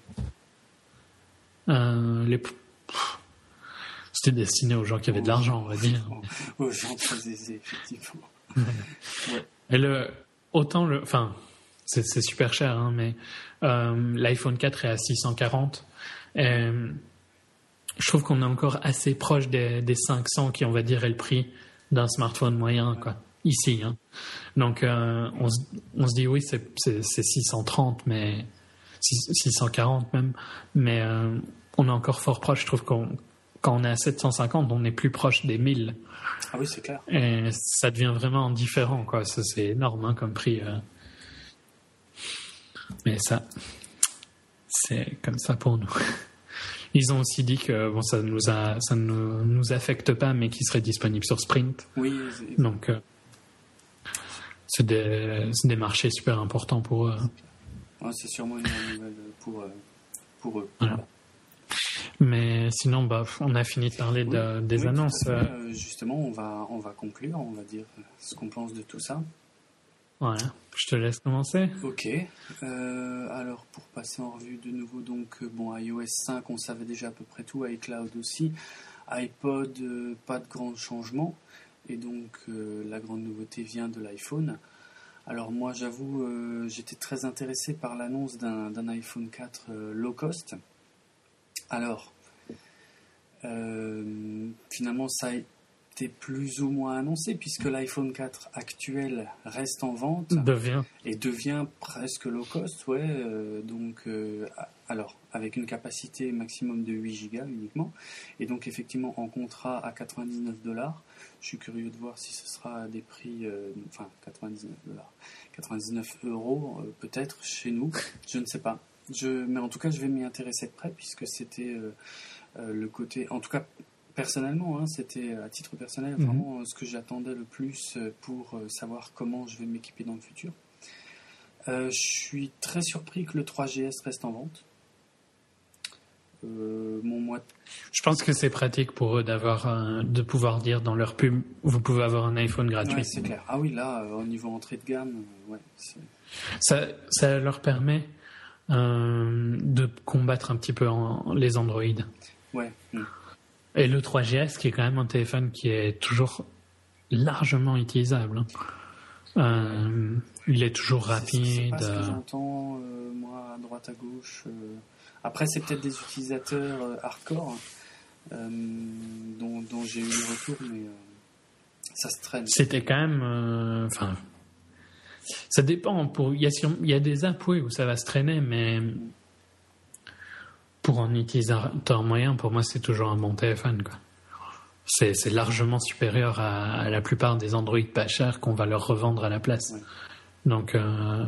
Euh, les... C'était destiné aux gens qui avaient oh, de l'argent, on va dire. Aux, aux gens très aisés, effectivement. Ouais. Et le, autant le, enfin, c'est, c'est super cher, hein, mais euh, l'iPhone quatre est à six cent quarante. Et je trouve qu'on est encore assez proche des, des cinq cents qui, on va dire, est le prix d'un smartphone moyen, quoi. Ici, hein. Donc, euh, on, se, on se dit oui, c'est, c'est, c'est six cent trente, mais six cent quarante même, mais euh, on est encore fort proche. Je trouve qu'on quand on est à sept cent cinquante, on est plus proche des mille. Ah oui, c'est clair. Et ça devient vraiment différent, quoi. Ça, c'est énorme hein, comme prix. Euh. Mais ça, c'est comme ça pour nous. Ils ont aussi dit que bon, ça nous a, ça ne nous, nous affecte pas, mais qu'ils seraient disponibles sur Sprint. Oui. C'est... Donc, euh, c'est, des, c'est des marchés super importants pour eux. Ouais, c'est sûrement une bonne nouvelle pour, pour eux. Voilà. Mais sinon, bah, on a fini de parler oui, de, des oui, annonces. Euh, justement, on va, on va conclure, on va dire ce qu'on pense de tout ça. Voilà, je te laisse commencer. Ok. Euh, alors, pour passer en revue de nouveau, donc, bon, iOS cinq, on savait déjà à peu près tout, iCloud aussi. iPod, euh, pas de grands changements. Et donc, euh, la grande nouveauté vient de l'iPhone. Alors, moi, j'avoue, euh, j'étais très intéressé par l'annonce d'un, d'un iPhone quatre euh, low cost. Alors, euh, finalement, ça a été plus ou moins annoncé puisque l'iPhone quatre actuel reste en vente devient. et devient presque low cost, ouais. Euh, donc, euh, alors avec une capacité maximum de huit gigas uniquement, et donc effectivement en contrat à quatre-vingt-dix-neuf dollars. Je suis curieux de voir si ce sera à des prix, euh, enfin quatre-vingt-dix-neuf dollars, quatre-vingt-dix-neuf euros euh, peut-être chez nous, je ne sais pas. Je, mais en tout cas, je vais m'y intéresser de près puisque c'était euh, euh, le côté, en tout cas personnellement, hein, c'était à titre personnel mmh. vraiment euh, ce que j'attendais le plus pour euh, savoir comment je vais m'équiper dans le futur. Euh, je suis très surpris que le trois G S reste en vente. Euh, mon mois... Je pense que c'est pratique pour eux d'avoir un, de pouvoir dire dans leur pub, vous pouvez avoir un iPhone gratuit. Ouais, c'est clair. Ah oui, là, euh, au niveau entrée de gamme, euh, ouais. C'est... Ça, ça leur permet euh, de combattre un petit peu en, les Android. Ouais. Mm. Et le trois G S, qui est quand même un téléphone qui est toujours largement utilisable. Hein. Euh, il est toujours rapide. C'est, c'est pas ce que j'entends, euh, moi, à droite, à gauche. Euh... Après, c'est peut-être des utilisateurs euh, hardcore euh, dont, dont j'ai eu le retour, mais euh, ça se traîne. C'était quand même... Enfin, euh, ça dépend. Pour, il, y a, il y a des apps oui, où ça va se traîner, mais mm. pour un utilisateur moyen, pour moi, c'est toujours un bon téléphone, quoi. C'est, c'est largement supérieur à, à la plupart des Android pas chers qu'on va leur revendre à la place. Ouais. Donc, euh,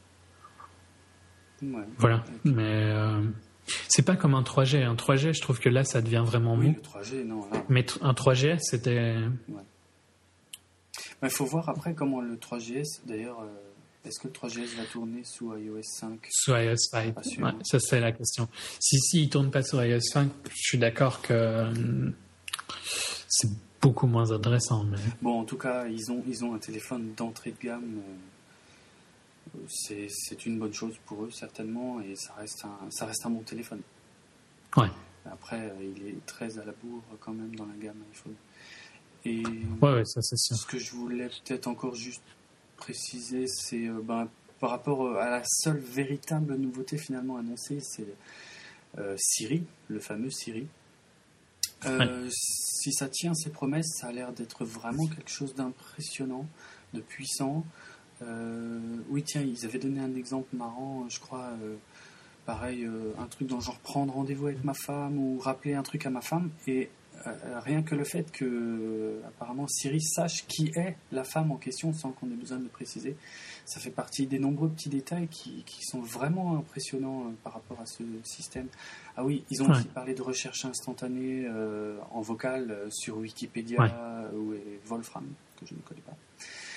ouais. Voilà. Okay. Mais euh, c'est pas comme un trois G. Un trois G, je trouve que là, ça devient vraiment oui, mou. Le trois G, non. Là... Mais un trois G S, c'était... Ouais. Il faut voir après comment le trois G S, d'ailleurs, euh, est-ce que le trois G S va tourner sous i O S cinq? Sous i O S cinq, ouais, ça c'est la question. Si, si il tourne pas sous i O S cinq, je suis d'accord que... Euh, c'est beaucoup moins intéressant. Mais... Bon, en tout cas, ils ont, ils ont un téléphone d'entrée de gamme. Euh, c'est, c'est une bonne chose pour eux, certainement, et ça reste un, ça reste un bon téléphone. Ouais. Après, euh, il est très à la bourre quand même dans la gamme iPhone. Et ouais, ouais, ça c'est sûr. Ce que je voulais peut-être encore juste préciser, c'est euh, ben, par rapport à la seule véritable nouveauté finalement annoncée, c'est euh, Siri, le fameux Siri. Euh, ouais. Si ça tient ses promesses, ça a l'air d'être vraiment quelque chose d'impressionnant, de puissant. Euh, oui, tiens, ils avaient donné un exemple marrant, je crois, euh, pareil, euh, un truc dans le genre prendre rendez-vous avec ma femme ou rappeler un truc à ma femme. Et euh, rien que le fait que, euh, apparemment, Siri sache qui est la femme en question sans qu'on ait besoin de le préciser, ça fait partie des nombreux petits détails qui, qui sont vraiment impressionnants euh, par rapport à ce système. Ah oui, ils ont ouais. aussi parlé de recherche instantanée euh, en vocal euh, sur Wikipédia ouais. ou Wolfram, que je ne connais pas.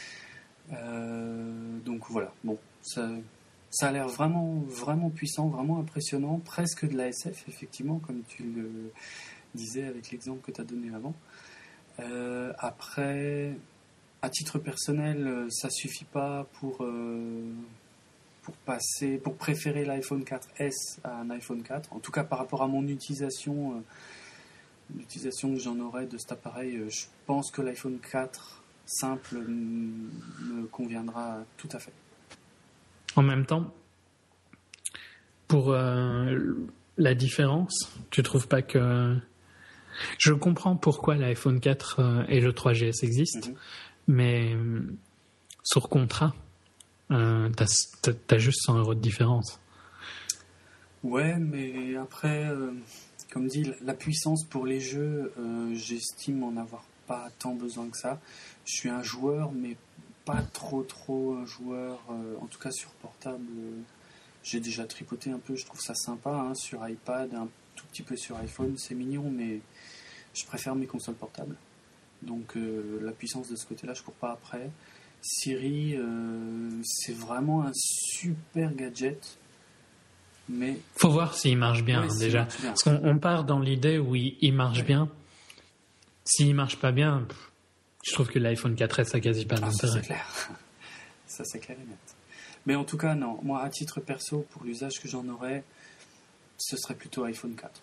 Euh, donc voilà, bon, ça, ça a l'air vraiment, vraiment puissant, vraiment impressionnant, presque de l'A S F, effectivement, comme tu le disais avec l'exemple que tu as donné avant. Euh, après, à titre personnel, ça suffit pas pour... Euh, pour passer, pour préférer l'iPhone quatre S à un iPhone quatre. En tout cas, par rapport à mon utilisation, euh, l'utilisation que j'en aurais de cet appareil, euh, je pense que l'iPhone quatre simple m- me conviendra tout à fait. En même temps, pour euh, la différence, tu trouves pas que... Je comprends pourquoi l'iPhone quatre euh, et le trois G S existent, mm-hmm. mais euh, sur contrat, Euh, t'as, t'as, t'as juste cent euros de différence. Ouais, mais après, euh, comme dit, la puissance pour les jeux, euh, j'estime en avoir pas tant besoin que ça. Je suis un joueur, mais pas trop trop un joueur, euh, en tout cas sur portable. Euh, j'ai déjà tripoté un peu, je trouve ça sympa, hein, sur iPad, un tout petit peu sur iPhone, c'est mignon, mais je préfère mes consoles portables. Donc euh, la puissance de ce côté-là, je cours pas après. Siri, euh, c'est vraiment un super gadget, mais... Faut voir s'il marche bien, ouais, hein, déjà. Marche bien. Parce qu'on on part dans l'idée où il, il marche ouais. bien. S'il marche pas bien, pff, je trouve que l'iPhone quatre S a quasi pas d'intérêt. Ça, c'est clair. Ça, c'est clair et net. Mais en tout cas, non. Moi, à titre perso, pour l'usage que j'en aurais, ce serait plutôt iPhone quatre.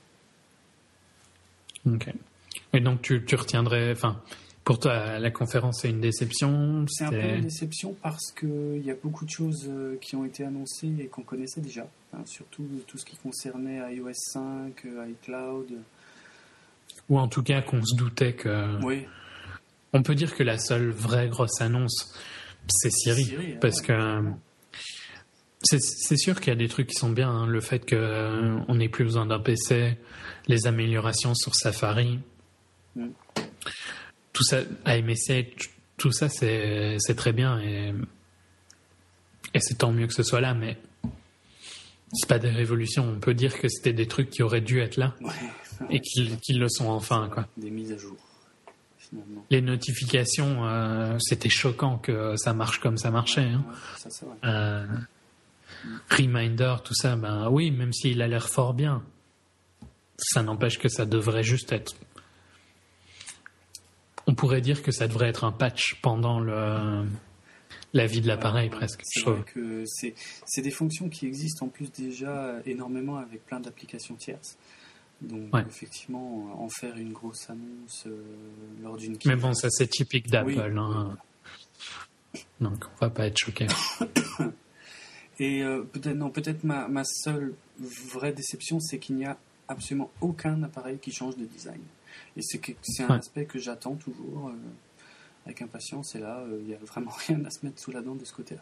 Ok. Et donc, tu, tu retiendrais... Enfin, pour toi, la conférence, c'est une déception? C'est c'était... un peu une déception parce qu'il y a beaucoup de choses qui ont été annoncées et qu'on connaissait déjà. Hein, surtout tout ce qui concernait i O S cinq, iCloud. Ou en tout cas qu'on se doutait que... Oui. On peut dire que la seule vraie grosse annonce, c'est Siri. Siri parce ouais, que... C'est, c'est sûr qu'il y a des trucs qui sont bien. Hein, le fait qu'on n'ait plus besoin d'un P C, les améliorations sur Safari... Mm. Tout ça, A M S A, tout ça, c'est, c'est très bien et, et c'est tant mieux que ce soit là, mais c'est pas des révolutions. On peut dire que c'était des trucs qui auraient dû être là ouais, ouais. et qu'ils, qu'ils le sont enfin, quoi. Des mises à jour, finalement. Les notifications, euh, c'était choquant que ça marche comme ça marchait. Hein. Ouais, ça, c'est vrai. Euh, mm. Reminder, tout ça, ben oui, même s'il a l'air fort bien. ça n'empêche que ça devrait juste être... On pourrait dire que ça devrait être un patch pendant le... la vie de l'appareil, ouais, presque. C'est vrai que c'est, c'est des fonctions qui existent en plus déjà énormément avec plein d'applications tierces. Donc, ouais. effectivement, en faire une grosse annonce euh, lors d'une... Mais bon, ça, c'est typique d'Apple. Oui. Hein. Donc, on va pas être choqué. Et euh, peut-être, non, peut-être ma, ma seule vraie déception, c'est qu'il n'y a absolument aucun appareil qui change de design. Et c'est, que, c'est un ouais. aspect que j'attends toujours euh, avec impatience. Et là, il euh, n'y a vraiment rien à se mettre sous la dent de ce côté-là.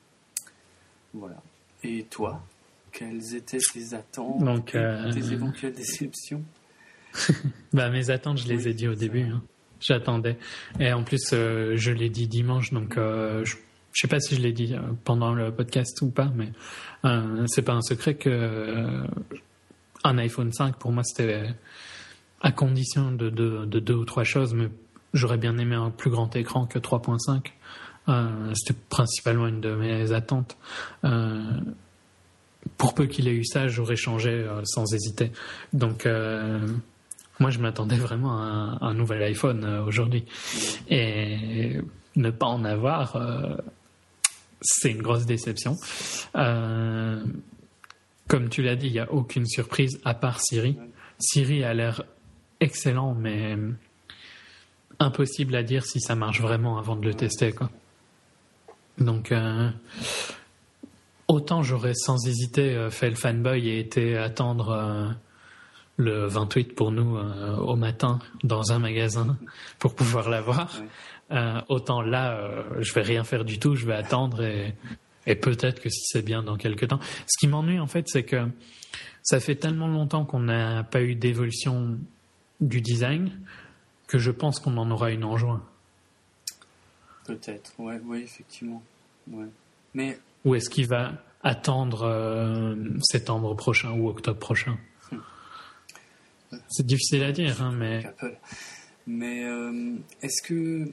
Voilà. Et toi, quelles étaient tes attentes, Donc, euh... tes éventuelles déceptions? Bah, mes attentes, je les oui, ai dit au début. Hein. J'attendais. Et en plus, euh, je l'ai dit dimanche, donc euh, je je sais pas si je l'ai dit euh, pendant le podcast ou pas, mais euh, c'est pas un secret que euh, un iPhone cinq, pour moi, c'était à condition de, de, de deux ou trois choses, mais j'aurais bien aimé un plus grand écran que trois point cinq. Euh, c'était principalement une de mes attentes. Euh, pour peu qu'il ait eu ça, j'aurais changé euh, sans hésiter. Donc, euh, moi, je m'attendais vraiment à un, à un nouvel iPhone euh, aujourd'hui. Et ne pas en avoir, euh, c'est une grosse déception. Euh, comme tu l'as dit, il n'y a aucune surprise à part Siri. Siri a l'air excellent, mais impossible à dire si ça marche vraiment avant de le tester, quoi. Donc, euh, autant j'aurais sans hésiter fait le fanboy et été attendre euh, le vingt-huit pour nous euh, au matin dans un magasin pour pouvoir l'avoir. Ouais. Euh, autant là, euh, je vais rien faire du tout, je vais attendre et, et peut-être que si c'est bien dans quelques temps. Ce qui m'ennuie en fait, c'est que ça fait tellement longtemps qu'on n'a pas eu d'évolution du design que je pense qu'on en aura une en juin. Peut-être, ouais, ouais, effectivement. Ouais. Mais... Ou est-ce qu'il va attendre euh, septembre prochain ou octobre prochain? hum. C'est difficile à dire, hein, mais... Apple. Mais euh, est-ce que...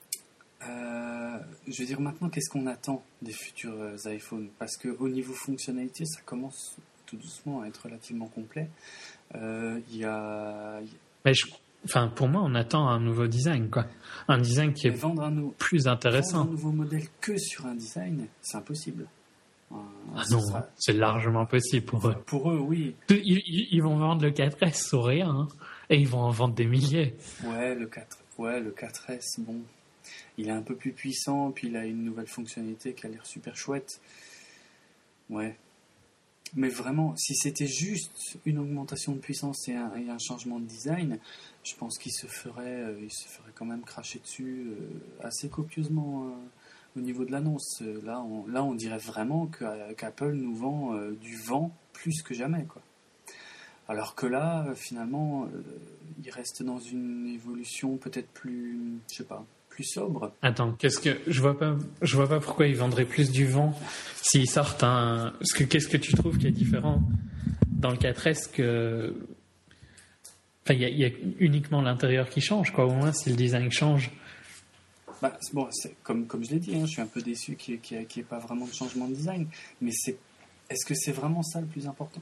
Euh, je veux dire, maintenant, qu'est-ce qu'on attend des futurs euh, iPhones? Parce qu'au niveau fonctionnalité, ça commence tout doucement à être relativement complet. Il euh, y a... Mais je... Enfin, pour moi, on attend un nouveau design, quoi. Un design qui est vendre un nou... plus intéressant. Vendre un nouveau modèle que sur un design, c'est impossible. Euh, ah non, sera... c'est largement possible pour eux. Pour eux, oui. Ils, ils vont vendre le quatre S sur rien, hein, et ils vont en vendre des milliers. Ouais, le quatre, ouais, le quatre S, bon, il est un peu plus puissant, puis il a une nouvelle fonctionnalité qui a l'air super chouette. Ouais. Mais vraiment, si c'était juste une augmentation de puissance et un, et un changement de design, je pense qu'il se ferait, euh, il se ferait quand même cracher dessus euh, assez copieusement euh, au niveau de l'annonce. Là, on, là, on dirait vraiment que, qu'Apple nous vend euh, du vent plus que jamais, quoi. Alors que là, euh, finalement, euh, il reste dans une évolution peut-être plus, je sais pas, plus sobre. Attends, qu'est-ce que je vois pas, je vois pas pourquoi ils vendraient plus du vent s'ils sortent un. Parce que qu'est-ce que tu trouves qui est différent dans le quatre S que. Enfin, il y, y a uniquement l'intérieur qui change, quoi. Au moins, si le design change. Bah, c'est, bon, c'est, comme, comme je l'ai dit, hein, je suis un peu déçu qu'il n'y ait, qu'il ait pas vraiment de changement de design. Mais c'est, est-ce que c'est vraiment ça le plus important?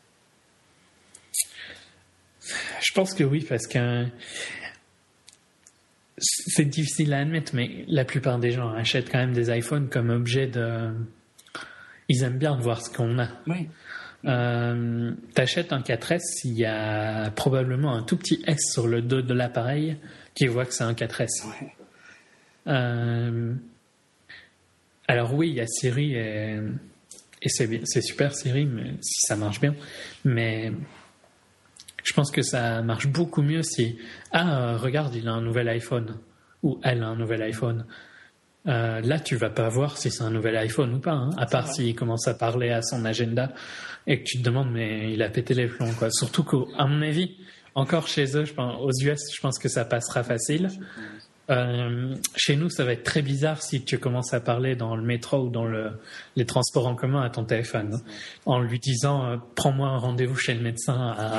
Je pense que oui, parce que c'est difficile à admettre, mais la plupart des gens achètent quand même des iPhones comme objet de... Ils aiment bien voir ce qu'on a. Oui. Euh, t'achètes un quatre S, il y a probablement un tout petit S sur le dos de l'appareil qui voit que c'est un quatre S. Ouais. Euh, alors oui, il y a Siri et, et c'est, bien, c'est super Siri, mais si ça marche bien. Mais je pense que ça marche beaucoup mieux si ah euh, regarde, il a un nouvel iPhone ou elle a un nouvel iPhone. Euh, là, tu vas pas voir si c'est un nouvel iPhone ou pas, hein, à part s'il commence à parler à son agenda et que tu te demandes mais il a pété les plombs, quoi. Surtout qu'à mon avis, encore chez eux, je pense, aux U S, je pense que ça passera facile. Euh, chez nous, ça va être très bizarre si tu commences à parler dans le métro ou dans le, les transports en commun à ton téléphone, hein, en lui disant euh, prends-moi un rendez-vous chez le médecin. À...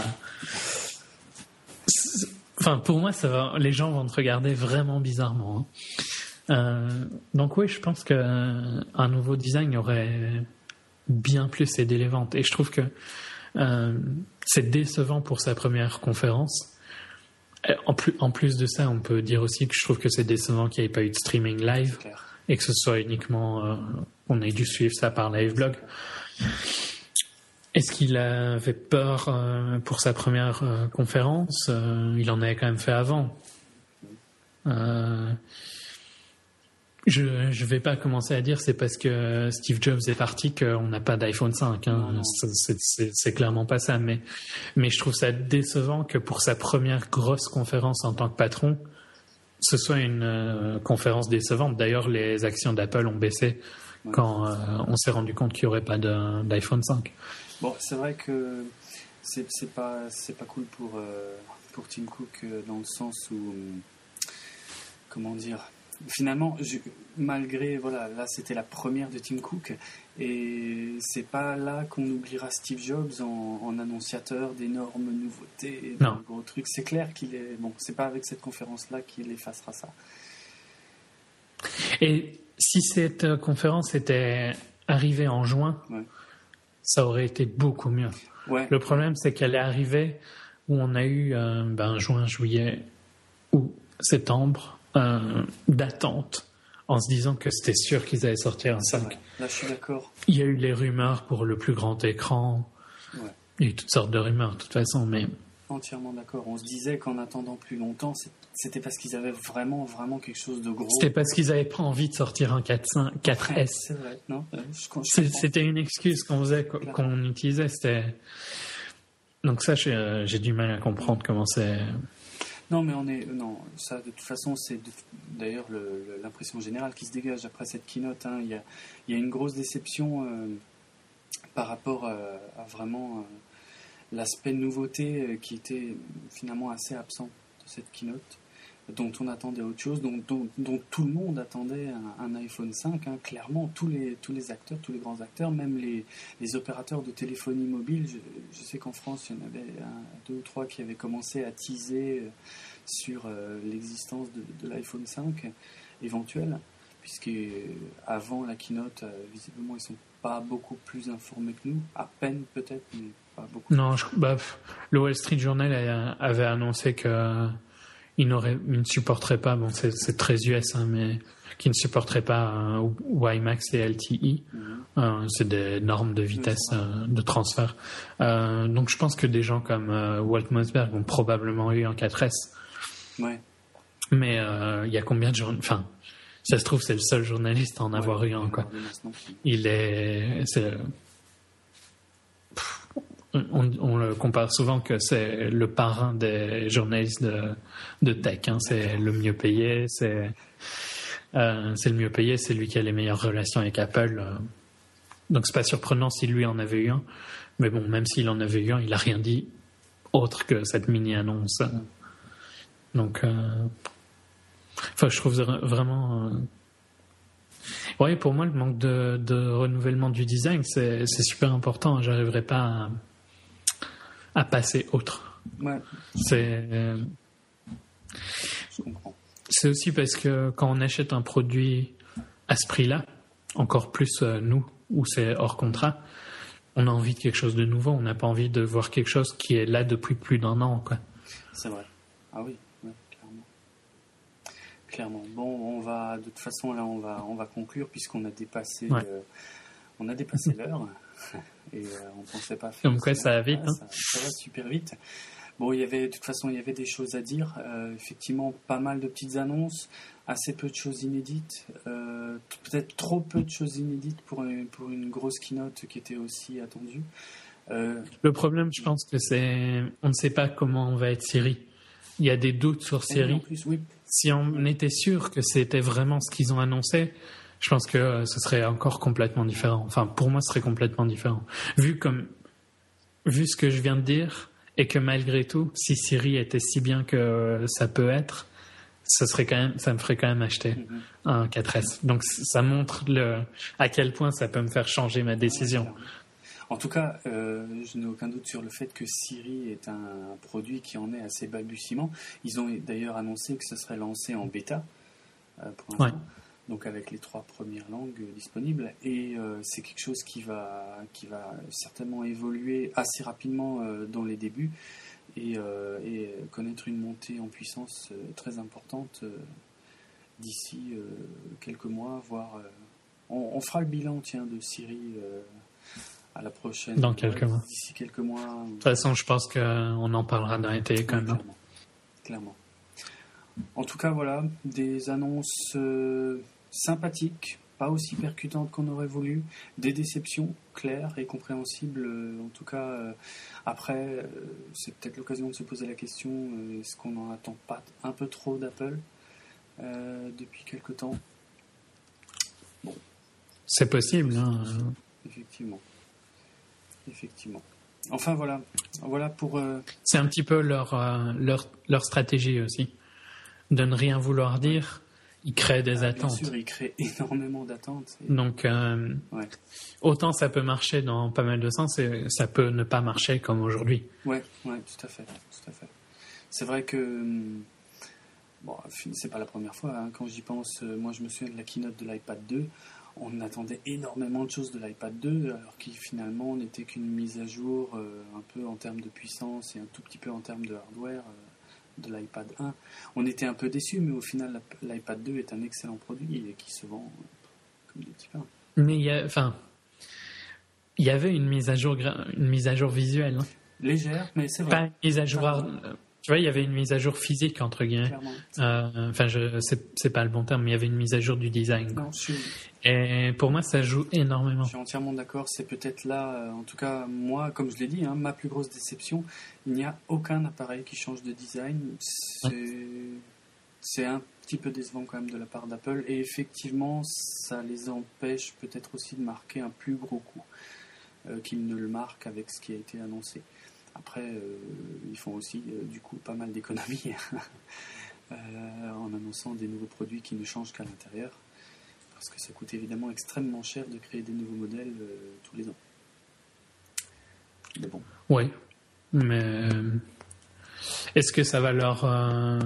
Enfin, pour moi, ça va, les gens vont te regarder vraiment bizarrement. Hein. Euh, donc oui, je pense qu'un nouveau design aurait bien plus aidé les ventes. Et je trouve que Euh, c'est décevant pour sa première conférence. En plus, en plus de ça, on peut dire aussi que je trouve que c'est décevant qu'il n'y ait pas eu de streaming live et que ce soit uniquement... Euh, on ait dû suivre ça par live-blog. Est-ce qu'il avait peur euh, pour sa première euh, conférence? euh, Il en avait quand même fait avant. Euh, je ne vais pas commencer à dire c'est parce que Steve Jobs est parti qu'on n'a pas d'iPhone cinq. Hein. Non, non. C'est, c'est, c'est clairement pas ça. Mais, mais je trouve ça décevant que pour sa première grosse conférence en tant que patron, ce soit une euh, conférence décevante. D'ailleurs, les actions d'Apple ont baissé ouais. quand euh, on s'est rendu compte qu'il n'y aurait pas de, d'iPhone cinq. Bon, c'est vrai que c'est, c'est, pas, c'est pas cool pour, euh, pour Tim Cook euh, dans le sens où... Comment dire, finalement, je, malgré, voilà, là c'était la première de Tim Cook, et c'est pas là qu'on oubliera Steve Jobs en, en annonciateur d'énormes nouveautés, de gros trucs. C'est clair qu'il est, bon, c'est pas avec cette conférence-là qu'il effacera ça. Et si cette conférence était arrivée en juin, ouais. ça aurait été beaucoup mieux. Ouais. Le problème, c'est qu'elle est arrivée où on a eu, euh, ben, juin, juillet ou septembre, Euh, d'attente en se disant que c'était sûr qu'ils allaient sortir un cinq. Là, je suis d'accord. Il y a eu les rumeurs pour le plus grand écran. Ouais. Il y a eu toutes sortes de rumeurs, de toute façon, mais... Entièrement d'accord. On se disait qu'en attendant plus longtemps, c'était parce qu'ils avaient vraiment, vraiment quelque chose de gros. C'était parce qu'ils n'avaient pas envie de sortir un quatre S. C'est vrai, non je, je C'était une excuse qu'on faisait, qu'on utilisait. C'était... Donc ça, j'ai, j'ai du mal à comprendre comment c'est... Non, mais on est non. Ça, de toute façon, c'est de, d'ailleurs le, le, l'impression générale qui se dégage après cette keynote. Hein. Il y a, il y a une grosse déception euh, par rapport à, à vraiment euh, l'aspect nouveauté euh, qui était finalement assez absent de cette keynote, dont on attendait autre chose, dont, dont, dont tout le monde attendait un, un iPhone cinq. Hein. Clairement, tous les tous les acteurs, tous les grands acteurs, même les les opérateurs de téléphonie mobile. Je, je sais qu'en France, il y en avait un, deux ou trois qui avaient commencé à teaser euh, sur euh, l'existence de, de l'iPhone cinq éventuel, puisque euh, avant la keynote, euh, visiblement, ils sont pas beaucoup plus informés que nous, à peine peut-être, mais pas beaucoup. Non, je, bah, le Wall Street Journal avait annoncé que il, n'aurait, il ne supporterait pas, bon, c'est, c'est très U S, hein, mais qu'il ne supporterait pas euh, WiMAX et L T E. Mm-hmm. Euh, c'est des normes de vitesse euh, de transfert. Euh, donc je pense que des gens comme euh, Walt Mossberg ont probablement eu un quatre S. Ouais. Mais il euh, y a combien de journalistes? Enfin, ça se trouve, c'est le seul journaliste à en ouais, avoir eu un, quoi. Il est. C'est, On, on le compare souvent que c'est le parrain des journalistes de, de tech. Hein. C'est le mieux payé, c'est, euh, c'est le mieux payé, c'est lui qui a les meilleures relations avec Apple. Donc c'est pas surprenant si lui en avait eu un. Mais bon, même s'il en avait eu un, il a rien dit autre que cette mini-annonce. Donc, euh, enfin, je trouve vraiment. Euh... Ouais, pour moi, le manque de, de renouvellement du design, c'est, c'est super important. J'arriverai pas à. à passer autre. Ouais. C'est, euh, Je comprends. C'est aussi parce que quand on achète un produit à ce prix-là, encore plus euh, nous, où c'est hors contrat, on a envie de quelque chose de nouveau. On n'a pas envie de voir quelque chose qui est là depuis plus d'un an, quoi. C'est vrai. Ah oui, ouais, clairement. Clairement. Bon, on va, de toute façon, là, on va, on va conclure puisqu'on a dépassé, ouais. euh, on a dépassé l'heure. Et euh, on ne pensait pas faire. Comme quoi, ça va vite. Ah, hein. ça, ça va super vite. Bon, il y avait, de toute façon, il y avait des choses à dire. Euh, effectivement, pas mal de petites annonces, assez peu de choses inédites. Euh, peut-être trop peu de choses inédites pour une, pour une grosse keynote qui était aussi attendue. Euh, Le problème, je pense que c'est, on ne sait pas comment on va être Siri. Il y a des doutes sur Siri. En plus, oui. Si on était sûr que c'était vraiment ce qu'ils ont annoncé, je pense que ce serait encore complètement différent. Enfin, pour moi, ce serait complètement différent. Vu comme, vu ce que je viens de dire, et que malgré tout, si Siri était si bien que ça peut être, ça serait quand même, ça me ferait quand même acheter mm-hmm. un quatre S. Donc, ça montre le, à quel point ça peut me faire changer ma décision. En tout cas, euh, je n'ai aucun doute sur le fait que Siri est un produit qui en est à ses balbutiements. Ils ont d'ailleurs annoncé que ce serait lancé en bêta euh, pour l'instant. Ouais. donc avec les trois premières langues disponibles. Et euh, c'est quelque chose qui va, qui va certainement évoluer assez rapidement euh, dans les débuts et, euh, et connaître une montée en puissance euh, très importante euh, d'ici euh, quelques mois, voire... Euh, on, on fera le bilan, tiens, de Siri euh, à la prochaine. Dans quelques ouais, mois. D'ici quelques mois. De toute façon, je pense qu'on en parlera dans l'été quand Ouais, même. clairement. clairement. En tout cas, voilà, des annonces euh, sympathiques, pas aussi percutantes qu'on aurait voulu, des déceptions claires et compréhensibles. Euh, en tout cas, euh, après, euh, c'est peut-être l'occasion de se poser la question, euh, est-ce qu'on n'en attend pas un peu trop d'Apple euh, depuis quelque temps? Bon. C'est possible, hein. Effectivement. Effectivement. Enfin, voilà. Voilà pour... Euh... C'est un petit peu leur, euh, leur, leur stratégie aussi. De ne rien vouloir dire, ils créent des ah, attentes. Bien sûr, ils créent énormément d'attentes. Et... Donc, euh, ouais. Autant ça peut marcher dans pas mal de sens, et ça peut ne pas marcher comme aujourd'hui. Ouais, ouais, tout à fait, tout à fait. C'est vrai que bon, c'est pas la première fois. Hein, quand j'y pense, moi, je me souviens de la keynote de l'iPad deux. On attendait énormément de choses de l'iPad deux, alors qu'il finalement n'était qu'une mise à jour euh, un peu en termes de puissance et un tout petit peu en termes de hardware. Euh, de l'iPad un. On était un peu déçus, mais au final, l'iPad deux est un excellent produit et qui se vend comme des petits pains. Mais il y a, enfin, il y avait une mise à jour, une mise à jour visuelle. Hein. Légère, mais c'est vrai. Pas une mise à jour, ah, tu vois, il y avait une mise à jour physique entre guillemets. Euh, enfin, je, c'est, c'est pas le bon terme, mais il y avait une mise à jour du design. Non, je suis... Et pour moi, ça joue énormément. Je suis entièrement d'accord. C'est peut-être là, euh, en tout cas, moi, comme je l'ai dit, hein, ma plus grosse déception. Il n'y a aucun appareil qui change de design. C'est, ouais. c'est un petit peu décevant quand même de la part d'Apple. Et effectivement, ça les empêche peut-être aussi de marquer un plus gros coup euh, qu'ils ne le marquent avec ce qui a été annoncé. Après, euh, ils font aussi, euh, du coup, pas mal d'économies euh, en annonçant des nouveaux produits qui ne changent qu'à l'intérieur. Parce que ça coûte évidemment extrêmement cher de créer des nouveaux modèles euh, tous les ans. Mais bon. Oui, mais est-ce que ça va leur... Euh...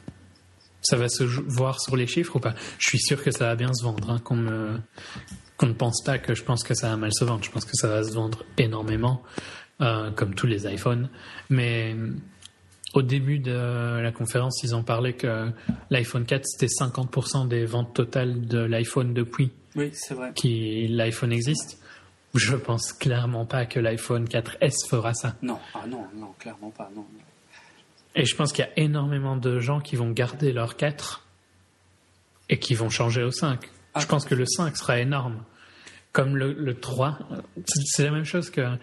ça va se voir sur les chiffres ou pas? Je suis sûr que ça va bien se vendre, hein, qu'on, me... qu'on ne pense pas que je pense que ça va mal se vendre. Je pense que ça va se vendre énormément, euh, comme tous les iPhones. Mais... Au début de la conférence, ils ont parlé que l'iPhone quatre, c'était cinquante pour cent des ventes totales de l'iPhone depuis oui, c'est vrai. que l'iPhone existe. Je pense clairement pas que l'iPhone quatre S fera ça. Non, ah non, non, clairement pas. Non, non. Et je pense qu'il y a énormément de gens qui vont garder leur quatre et qui vont changer au cinq. Ah, je pense que le cinq sera énorme. Comme le, le trois, c'est la même chose que...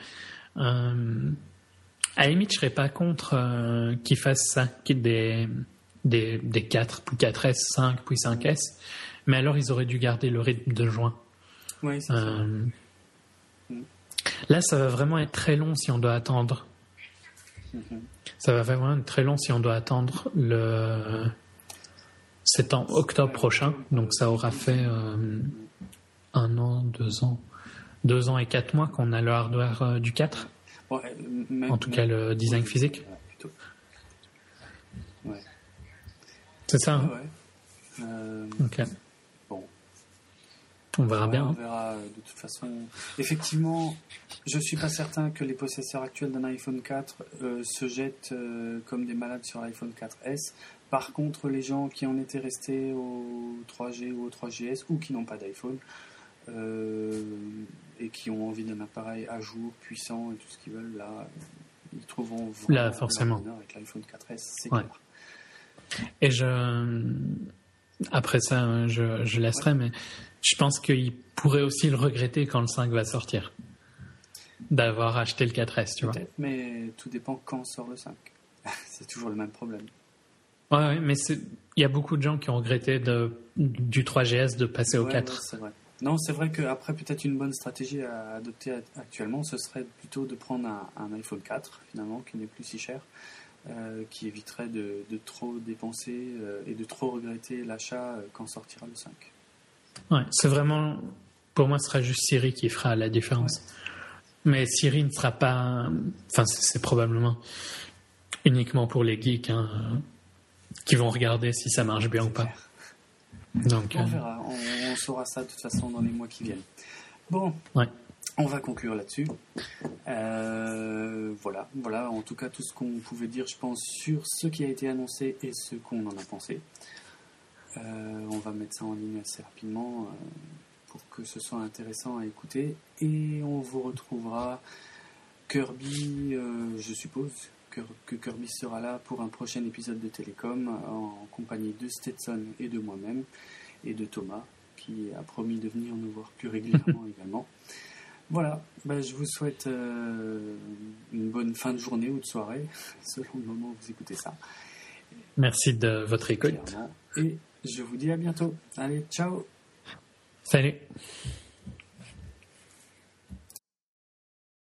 Euh, à la limite, je serais pas contre euh, qu'ils fassent ça, qu'ils des, des, des quatre, puis quatre S, cinq, puis cinq S. Mais alors, ils auraient dû garder le rythme de juin. Oui, c'est euh, ça. Là, ça va vraiment être très long si on doit attendre. Mm-hmm. Ça va vraiment être très long si on doit attendre le... C'est en octobre prochain, donc ça aura fait euh, un an, deux ans, deux ans et quatre mois qu'on a le hardware euh, du quatre. Ouais, même, en tout même, cas, le design ouais, physique. Ouais, plutôt. Ouais. C'est ça. Ouais, hein ouais. Euh, ok. Bon. On verra ouais, bien. On verra de toute façon. Effectivement, je ne suis pas certain que les possesseurs actuels d'un iPhone quatre euh, se jettent euh, comme des malades sur l'iPhone quatre S. Par contre, les gens qui en étaient restés au trois G ou au trois G S ou qui n'ont pas d'iPhone, Euh, et qui ont envie d'un appareil à jour, puissant et tout ce qu'ils veulent, là, ils trouveront vraiment là, forcément. avec l'iPhone quatre S, c'est ouais. clair. Et je, après ça, je, je laisserai, ouais. mais je pense qu'ils pourraient aussi le regretter quand le cinq va sortir, d'avoir acheté le quatre S, tu Peut-être, vois. Mais tout dépend quand sort le cinq. C'est toujours le même problème. Ouais, ouais mais il y a beaucoup de gens qui ont regretté de, du trois G S de passer au ouais, quatre. Ouais, c'est vrai. Non, c'est vrai qu'après, peut-être une bonne stratégie à adopter actuellement, ce serait plutôt de prendre un, un iPhone quatre, finalement, qui n'est plus si cher, euh, qui éviterait de, de trop dépenser euh, et de trop regretter l'achat euh, quand sortira le cinq. Ouais, c'est vraiment... Pour moi, ce sera juste Siri qui fera la différence. Ouais. Mais Siri ne sera pas... Enfin, c'est, c'est probablement uniquement pour les geeks, hein, qui vont regarder si ça marche bien c'est ou pas. Clair. Donc, on euh... verra, on, on saura ça de toute façon dans les mois qui viennent. Bon, ouais. On va conclure là-dessus. Euh, voilà, voilà, en tout cas tout ce qu'on pouvait dire, je pense, sur ce qui a été annoncé et ce qu'on en a pensé. Euh, on va mettre ça en ligne assez rapidement euh, pour que ce soit intéressant à écouter. Et on vous retrouvera Kirby, euh, je suppose que, que Kirby sera là pour un prochain épisode de Télécom en compagnie de Stetson et de moi-même et de Thomas qui a promis de venir nous voir plus régulièrement également. Voilà, ben, je vous souhaite euh, une bonne fin de journée ou de soirée, selon le moment où vous écoutez ça. Merci de votre écoute. Et je vous dis à bientôt. Allez, ciao. Salut.